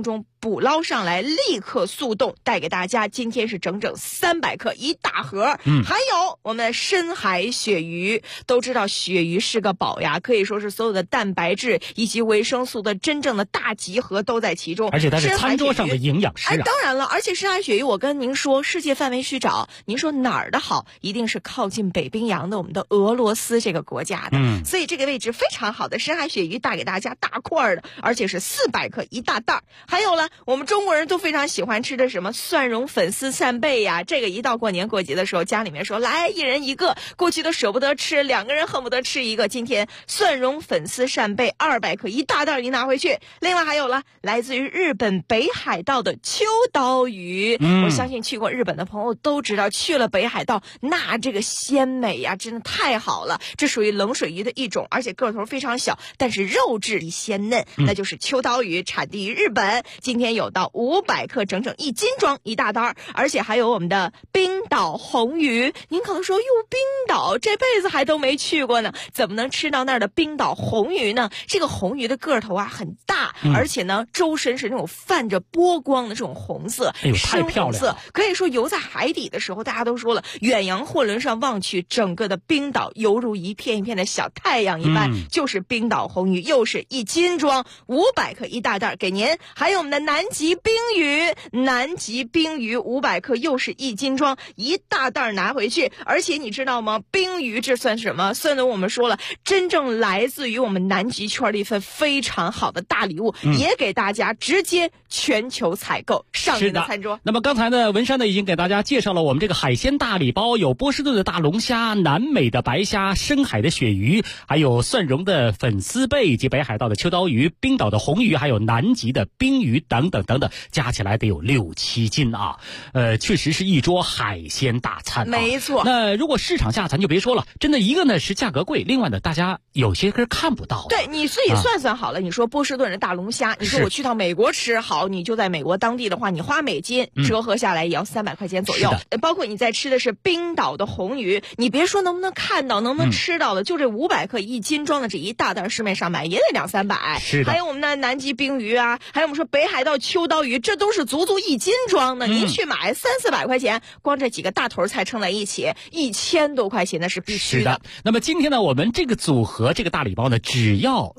捕捞上来，立刻速冻，带给大家。今天是整整300克一大盒。还有我们的深海鳕鱼，都知道鳕鱼是个宝呀，可以说是所有的蛋白质以及维生素的真正的大集合都在其中， 而且它是餐桌上的营养师当然了，而且深海鳕鱼我跟您说，世界范围去找，您说哪儿的好，一定是靠近北冰洋的我们的俄罗斯这个国家的。所以这个位置非常好的深海鳕鱼带给大家大块的，而且是400克一大袋。还有了，我们中国人都非常喜欢吃的什么蒜蓉粉丝扇贝呀，这个一到过年过节的时候，家里面说来一人一个，过去都舍不得吃，2个人恨不得吃一个。今天蒜蓉粉丝扇贝200克一大袋，你拿回去。另外还有了，来自于日本北海道的秋刀鱼，我相信去过日本的朋友都知道，去了北海道那这个鲜美呀，真的太好了。这属于冷水鱼的一种，而且个头非常小，但是肉质鲜嫩，那就是秋刀鱼，产地于日本。今天有到500克，整整1斤装一大袋，而且还有我们的冰岛红鱼。您可能说，哟，冰岛这辈子还都没去过呢，怎么能吃到那儿的冰岛红鱼呢？这个红鱼的个头啊很大，而且呢周身是那种泛着波光的这种红色， 太漂亮了。 可以说游在海底的时候，大家都说了，远洋货轮上望去，整个的冰岛犹如一片一片的小太阳一般，就是冰岛红鱼，又是1斤装500克一大袋给您。还有我们的南极冰鱼，南极冰鱼500克，又是1斤装一大袋拿回去。而且你知道吗，冰鱼这算什么？算的我们说了，真正来自于我们南极圈的一份非常好的大礼物，也给大家直接全球采购上您的餐桌。 那么刚才呢，文山呢已经给大家介绍了我们这个海鲜大礼包，有波士顿的大龙虾、南美的白虾、深海的鳕鱼，还有蒜蓉的粉丝贝，以及北海道的秋刀鱼、冰岛的红鱼，还有南极的冰鱼等等等等，加起来得有6-7斤啊。确实是一桌海鲜大餐没错。 那如果市场价咱就别说了，真的一个呢是价格贵，另外呢大家有些是看不到的。 对，你自己算算好了，你说波士顿的大龙虾，你说我去到美国吃好，你就在美国当地的话，你花美金折合下来也要300块钱左右。包括你在吃的是冰岛的红鱼，你别说能不能看到，能不能吃到的，就这500克1斤装的这一大袋，市面上买也得200-300。 是的。 还有我们的南极冰鱼啊，还有我们说北海道秋刀鱼，这都是足1斤装的。您去买300-400块钱，光这几个大头菜称在一起，1000多块钱那是必须的。 那么今天呢，我们这个组合这个大礼包呢，只要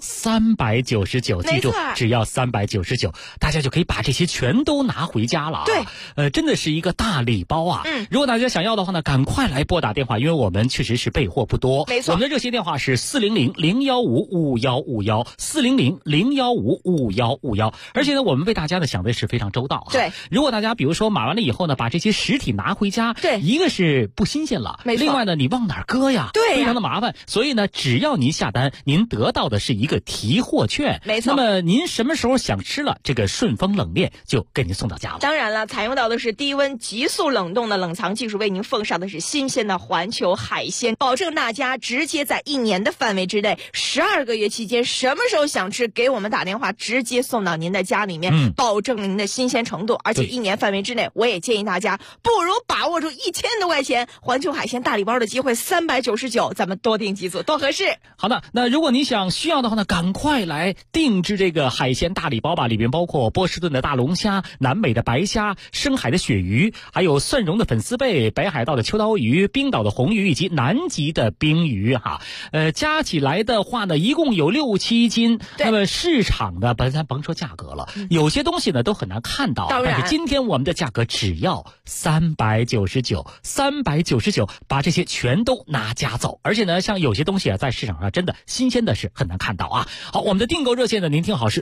399，记住，只要399，大家就可以把这些全都拿回家了啊。 对， 真的是一个大礼包啊。如果大家想要的话呢，赶快来拨打电话，因为我们确实是备货不多。 没错， 我们的热线电话是400-015-5151，400-015-5151。而且呢，我们为大家呢想的是非常周到啊。 对， 如果大家比如说买完了以后呢，把这些实体拿回家， 对， 一个是不新鲜了， 没错。 另外呢，你往哪儿搁呀？ 对， 非常的麻烦。所以呢，只要您下单，您得到的是一个提货券。 没错。 那么您什么时候想吃了，这个顺丰冷链就给您送到家了。 当然了，采用到的是低温急速冷冻的冷藏技术，为您奉上的是新鲜的环球海鲜，保证大家直接在1年的范围之内，12个月期间，什么时候想吃，给我们打电话，直接送到您的家里面，保证您的新鲜程度。而且1年范围之内，我也建议大家不如把握住1000多块钱环球海鲜大礼包的机会，399，咱们多订几组，多合适。 好的，那如果你需要的话呢，赶快来定制这个海鲜大礼包吧，里边包括波士顿的大龙虾、南美的白虾、深海的鳕鱼，还有蒜蓉的粉丝贝、北海道的秋刀鱼、冰岛的红鱼以及南极的冰鱼哈。加起来的话呢，一共有6-7斤。那么市场呢，咱甭说价格了，有些东西呢都很难看到，但是今天我们的价格只要399，把这些全都拿家走。而且呢，像有些东西啊，在市场上真的新鲜的是很难看到啊。好，我们的订购热线呢，您听好是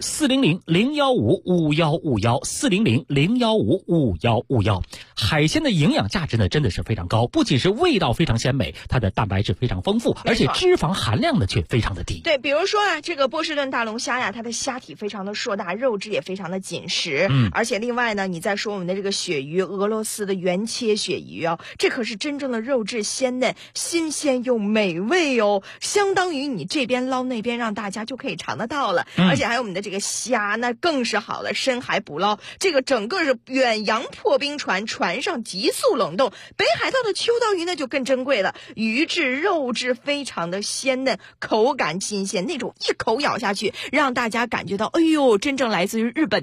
400-015-5151，400-015-5151。海鲜的营养价值呢，真的是非常高，不仅是味道非常鲜美，它的蛋白质非常丰富，而且脂肪含量呢却非常的低。 对，比如说啊，这个波士顿大龙虾呀，它的虾体非常的硕大，肉质也非常的紧实。而且另外呢，你再说我们的这个鳕鱼，俄罗斯的原切鳕鱼哦，这可是真正的肉质鲜嫩、新鲜又美味哦，相当于你这边捞那边，让大家就可以尝得到了。而且还有我们的这个虾，那更是好了，深海捕捞，这个整个是远洋破冰船上急速冷冻。北海道的秋刀鱼呢就更珍贵了，鱼质肉质非常的鲜嫩，口感新鲜，那种一口咬下去让大家感觉到，哎呦，真正来自于日本的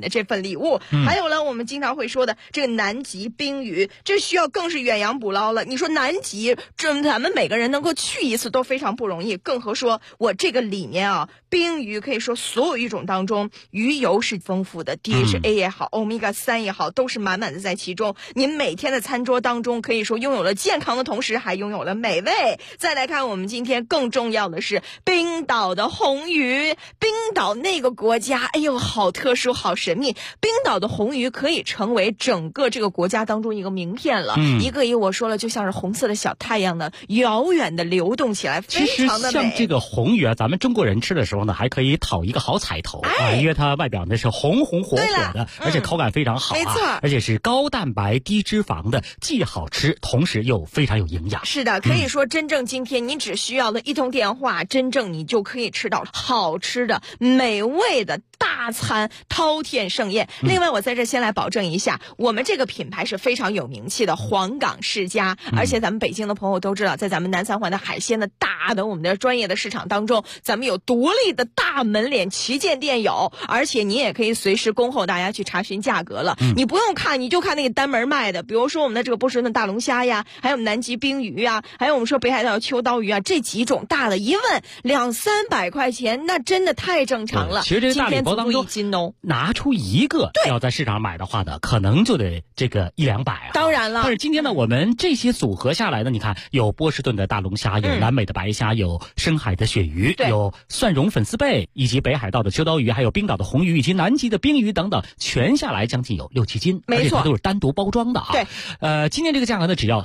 的这份礼物。还有了我们经常会说的这个南极冰鱼，这需要更是远洋捕捞了。你说南极，这咱们每个人能够去一次都非常不容易，更何说我这个里面啊，冰鱼可以说所有鱼种当中，鱼油是丰富的 ，DHA 也好，Omega 3也好，都是满满的在其中。您每天的餐桌当中，可以说拥有了健康的同时，还拥有了美味。再来看我们今天更重要的是冰岛的红鱼。冰岛那个国家，哎呦，好特殊，好神秘。冰岛的红鱼可以成为整个这个国家当中一个名片了。一个我说了，就像是红色的小太阳呢，遥远的流动起来，非常的美。 其实像这个红鱼啊，咱们中国人吃的时候呢，还可以讨一个好彩头啊，因为它外表呢是红红火火的，而且口感非常好没错， 而且是高蛋白低脂肪的，既好吃，同时又非常有营养。 是的，可以说真正今天你只需要的一通电话，真正你就可以吃到好吃的、美味的大餐，饕餮盛宴。另外，我在这先来保证一下，我们这个品牌是非常有名气的黄冈世家，而且咱们北京的朋友都知道，在咱们南三环的海鲜的大的我们的专业的市场当中，咱们有独立的大门脸旗舰店有，而且你也可以随时恭候大家去查询价格了。你不用看，你就看那个单门卖的，比如说我们的这个波士顿大龙虾呀，还有南极冰鱼呀，还有我们说北海道秋刀鱼啊，这几种大的一问200-300块钱，那真的太正常了。 其实这个大礼包当中拿出一个要在市场买的话呢，可能就得这个100-200啊。 当然了， 但是今天呢，我们这些组合下来呢，你看有波士顿的大龙虾，有南美的白虾，有深海的鳕鱼，有蒜蓉粉丝贝，以及北海道的秋刀鱼，还有冰岛的红鱼，以及南极的冰鱼等等，全下来将近有6-7斤， 没错， 而且它都是单独包装的啊。 对， 今天这个价格呢，只要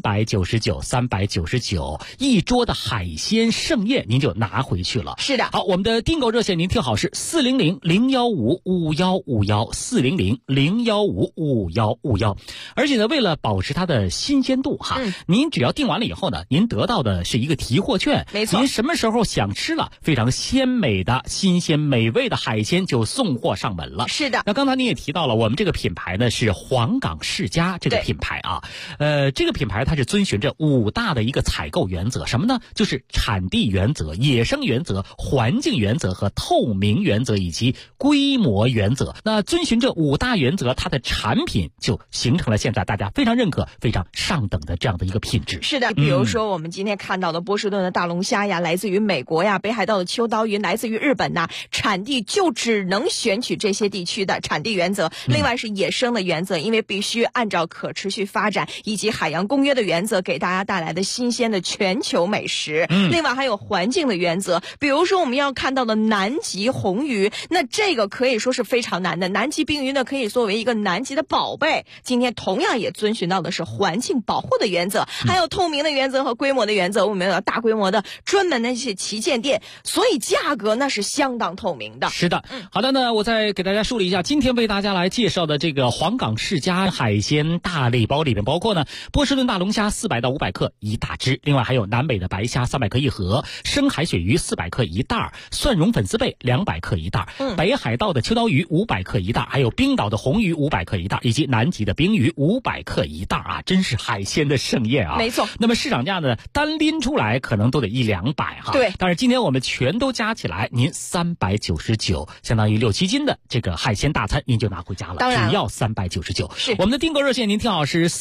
399一桌的海鲜盛宴，您就拿回去了。 是的， 好，我们的订购热线您听好是400-015-5151，400-015-5151。而且呢，为了保持它的新鲜度哈，您只要订完了以后呢，您得到的是一个提货券， 没错， 您什么时候想吃了非常鲜美的、新鲜美味的海鲜，就送货上门了。 是的， 那刚才您也提到了，我们这个品牌呢是黄冈世家这个品牌啊，这个品牌它是遵循着5大的一个采购原则，什么呢？就是产地原则、野生原则、环境原则和透明原则以及规模原则。那遵循这5大原则，它的产品就形成了现在大家非常认可、非常上等的这样的一个品质。 是的，比如说我们今天看到的波士顿的大龙虾呀，来自于美国呀，北海道的秋刀鱼来自于日本呐，产地就只能选取这些地区的产地原则。另外是野生的原则，因为必须按照可持续发展以及海洋公约的原则，给大家带来的新鲜的全球美食。另外还有环境的原则，比如说我们要看到的南极红鱼，那这个可以说是非常难的。南极冰鱼呢，可以作为一个南极的宝贝，今天同样也遵循到的是环境保护的原则，还有透明的原则和规模的原则。我们有大规模的专门的一些旗舰店，所以价格那是相当透明的。 是的，好的呢，我再给大家梳理一下，今天为大家来介绍的这个黄冈世家海鲜大礼包里面包括呢，波士顿大龙虾400-500克一大只，另外还有南美的白虾300克一盒，深海鳕鱼400克一袋，蒜蓉粉丝贝200克一袋，北海道的秋刀鱼500克一袋，还有冰岛的红鱼500克一袋，以及南极的冰鱼500克一袋啊，真是海鲜的盛宴啊！ 没错。 那么市场价呢，单拎出来可能都得100-200哈。 对。 但是今天我们全都加起来，您399，相当于6-7斤的这个海鲜大餐，您就拿回家了。 当然， 只要399。 是。 我们的订购热线您听好是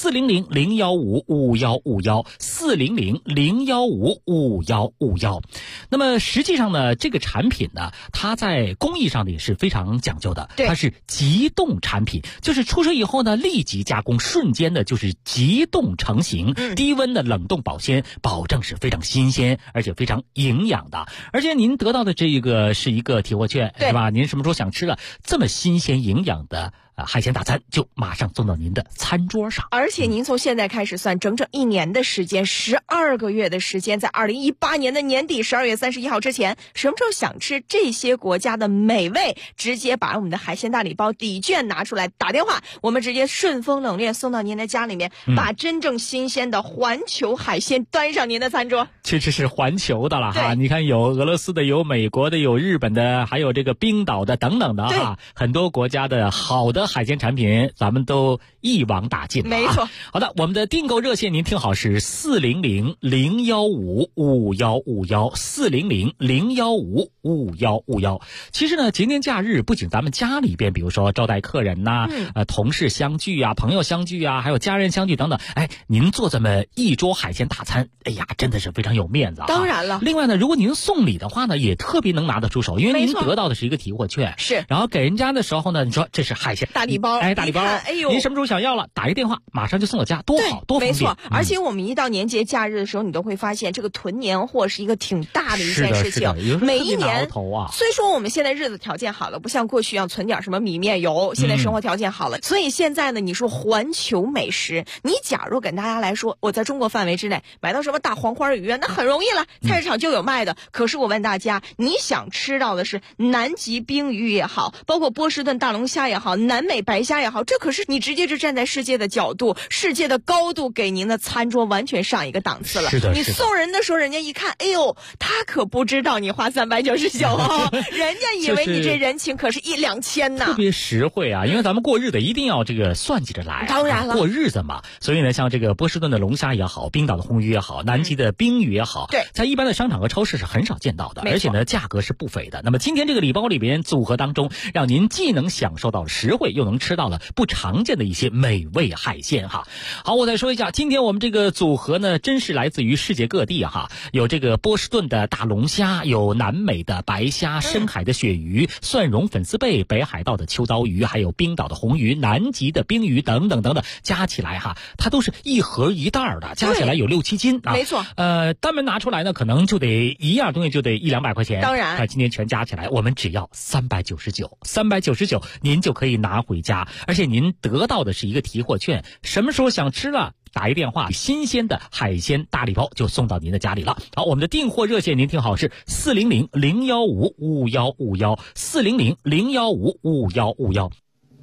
400-015-5151，400-015-5151。那么实际上呢，这个产品呢，它在工艺上呢也是非常讲究的。它是急冻产品，就是出售以后呢，立即加工，瞬间的就是急冻成型，低温的冷冻保鲜，保证是非常新鲜而且非常营养的。而且您得到的这个是一个提货券，是吧？您什么时候想吃了这么新鲜营养的海鲜大餐，就马上送到您的餐桌上。 而且您从现在开始算，整整1年的时间，12个月的时间，在2018年的年底12月31号之前，什么时候想吃这些国家的美味，直接把我们的海鲜大礼包抵券拿出来，打电话，我们直接顺丰冷链送到您的家里面，把真正新鲜的环球海鲜端上您的餐桌。 其实是环球的了哈，你看有俄罗斯的，有美国的，有日本的，还有这个冰岛的等等的哈，很多国家的好的海鲜产品咱们都一网打尽。 没错。 好的，我们的订购热线您听好是400-015-5151，400-015-5151。其实呢，节年假日不仅咱们家里边，比如说招待客人呐、同事相聚啊、朋友相聚啊，还有家人相聚等等，您做这么一桌海鲜大餐，哎呀，真的是非常有面子啊。 当然了。 另外呢，如果您送礼的话呢，也特别能拿得出手，因为您得到的是一个提货券， 是， 然后给人家的时候呢，你说这是海鲜大礼包， 大礼包， 哎呦， 您什么时候想要了，打一电话，马上就送到家，多好，多方便。 没错，而且我们一到年节假日的时候，你都会发现这个囤年货是一个挺大的一件事情。每一年，虽说我们现在日子条件好了，不像过去一样存点什么米面油，现在生活条件好了，所以现在呢，你说环球美食，你假如跟大家来说，我在中国范围之内买到什么大黄花鱼啊，那很容易了，菜市场就有卖的。可是我问大家，你想吃到的是南极冰鱼也好，包括波士顿大龙虾也好，南美白虾也好，这可是你直接就站在世界的角度、世界的高度给您的餐桌完全上一个档次了。 是的， 你送人的时候，人家一看，哎呦，他可不知道你花399啊，人家以为你这人情可是1-2千呢， 特别实惠啊！因为咱们过日子一定要这个算计着来， 当然了， 过日子嘛。所以呢，像这个波士顿的龙虾也好，冰岛的红鱼也好，南极的冰鱼也好， 对， 在一般的商场和超市是很少见到的，而且呢，价格是不菲的。那么今天这个礼包里边组合当中，让您既能享受到实惠，又能吃到了不常见的一些美味海鲜哈。好，我再说一下，今天我们这个组合呢，真是来自于世界各地哈，有这个波士顿的大龙虾，有南美的白虾，深海的鳕鱼，蒜蓉粉丝贝，北海道的秋刀鱼，还有冰岛的红鱼，南极的冰鱼等等等等，加起来哈，它都是一盒一袋的，加起来有6-7斤啊。 没错。 单门拿出来呢，可能就得一样东西就得100-200块钱。 当然， 今天全加起来，我们只要399，399您就可以拿回家，而且您得到的是一个提货券，什么时候想吃了，打一电话，新鲜的海鲜大礼包就送到您的家里了。好，我们的订货热线您听好是400-015-5151，400-015-5151。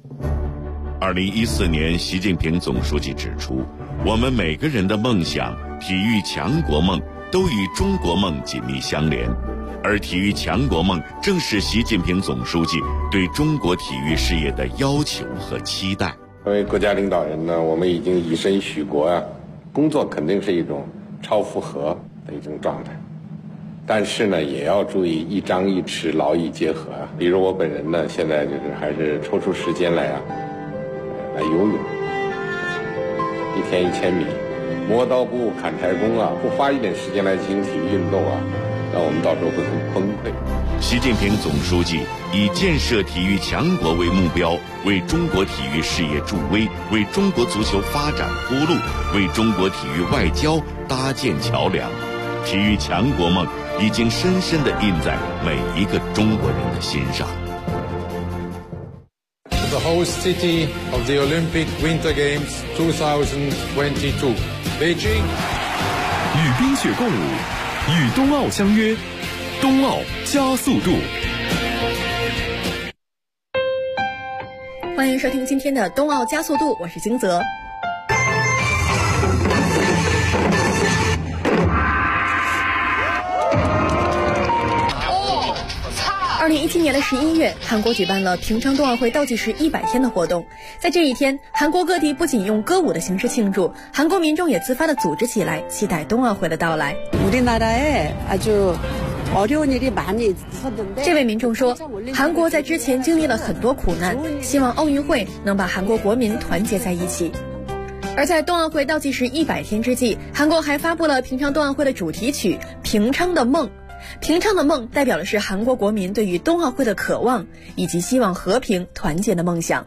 2014年，习近平总书记指出，我们每个人的梦想、体育强国梦都与中国梦紧密相连，而体育强国梦正是习近平总书记对中国体育事业的要求和期待。 作为国家领导人呢，我们已经以身许国啊，工作肯定是一种超负荷的一种状态，但是呢，也要注意一张一弛，劳逸结合啊。比如我本人呢，现在就是还是抽出时间来游泳，1天1000米，磨刀不误砍柴工啊，不花一点时间来进行体育运动啊，那我们到时候会很崩溃。 习近平总书记以建设体育强国为目标，为中国体育事业助威，为中国足球发展铺路，为中国体育外交搭建桥梁。体育强国梦已经深深地印在每一个中国人的心上。 The host city of the Olympic Winter Games 2022, Beijing. 与冰雪共舞，与冬奥相约，冬奥加速度。 欢迎收听今天的冬奥加速度，我是金泽。2017年的11月，韩国举办了平昌冬奥会倒计时100天的活动。在这一天，韩国各地不仅用歌舞的形式庆祝，韩国民众也自发地组织起来，期待冬奥会的到来。这位民众说，韩国在之前经历了很多苦难，希望奥运会能把韩国国民团结在一起。而在冬奥会倒计时100天之际，韩国还发布了平昌冬奥会的主题曲《平昌的梦》。平昌的梦代表的是韩国国民对于冬奥会的渴望，以及希望和平团结的梦想。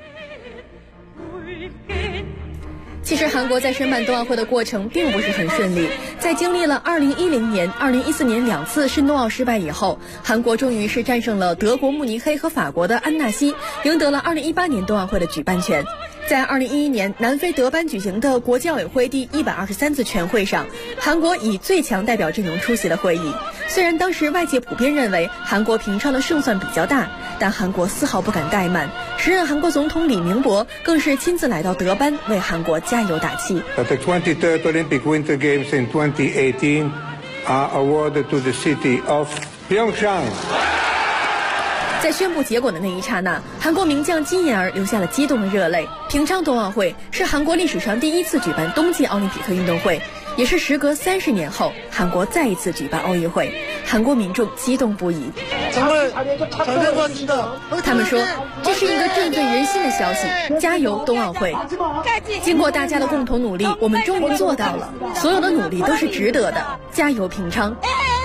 其实韩国在申办冬奥会的过程并不是很顺利，在经历了2010年、2014年2次申冬奥失败以后，韩国终于是战胜了德国慕尼黑和法国的安纳西，赢得了2018年冬奥会的举办权。在2011年南非德班举行的国际奥委会第123次全会上，韩国以最强代表阵容出席了会议。虽然当时外界普遍认为韩国平昌的胜算比较大，但韩国丝毫不敢怠慢。时任韩国总统李明博更是亲自来到德班为韩国加油打气。 The 23rd Olympic Winter Games in 2018 are awarded to the city of Pyeongchang. 在宣布结果的那一刹那，韩国名将金妍儿流下了激动的热泪。平昌冬奥会是韩国历史上第一次举办冬季奥林匹克运动会，也是时隔30年后韩国再一次举办奥运会，韩国民众激动不已。他们说这是一个振奋人心的消息，加油冬奥会！经过大家的共同努力，我们终于做到了，所有的努力都是值得的，加油平昌！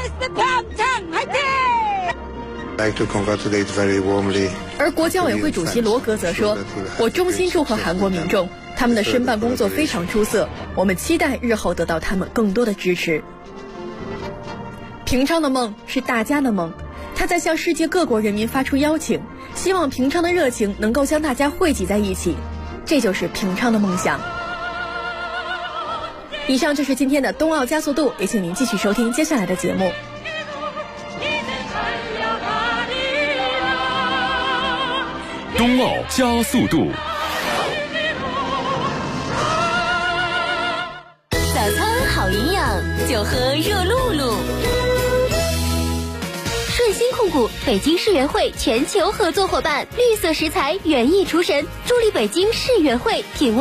而国教委会主席罗格则说，我衷心祝贺韩国民众，他们的申办工作非常出色，我们期待日后得到他们更多的支持。平昌的梦是大家的梦，他在向世界各国人民发出邀请，希望平昌的热情能够将大家汇集在一起，这就是平昌的梦想。以上就是今天的冬奥加速度，也请您继续收听接下来的节目。 冬奥加速度。 早餐好营养，就喝热露露。顺鑫控股北京世园会全球合作伙伴，绿色食材园艺厨神，助力北京世园会品味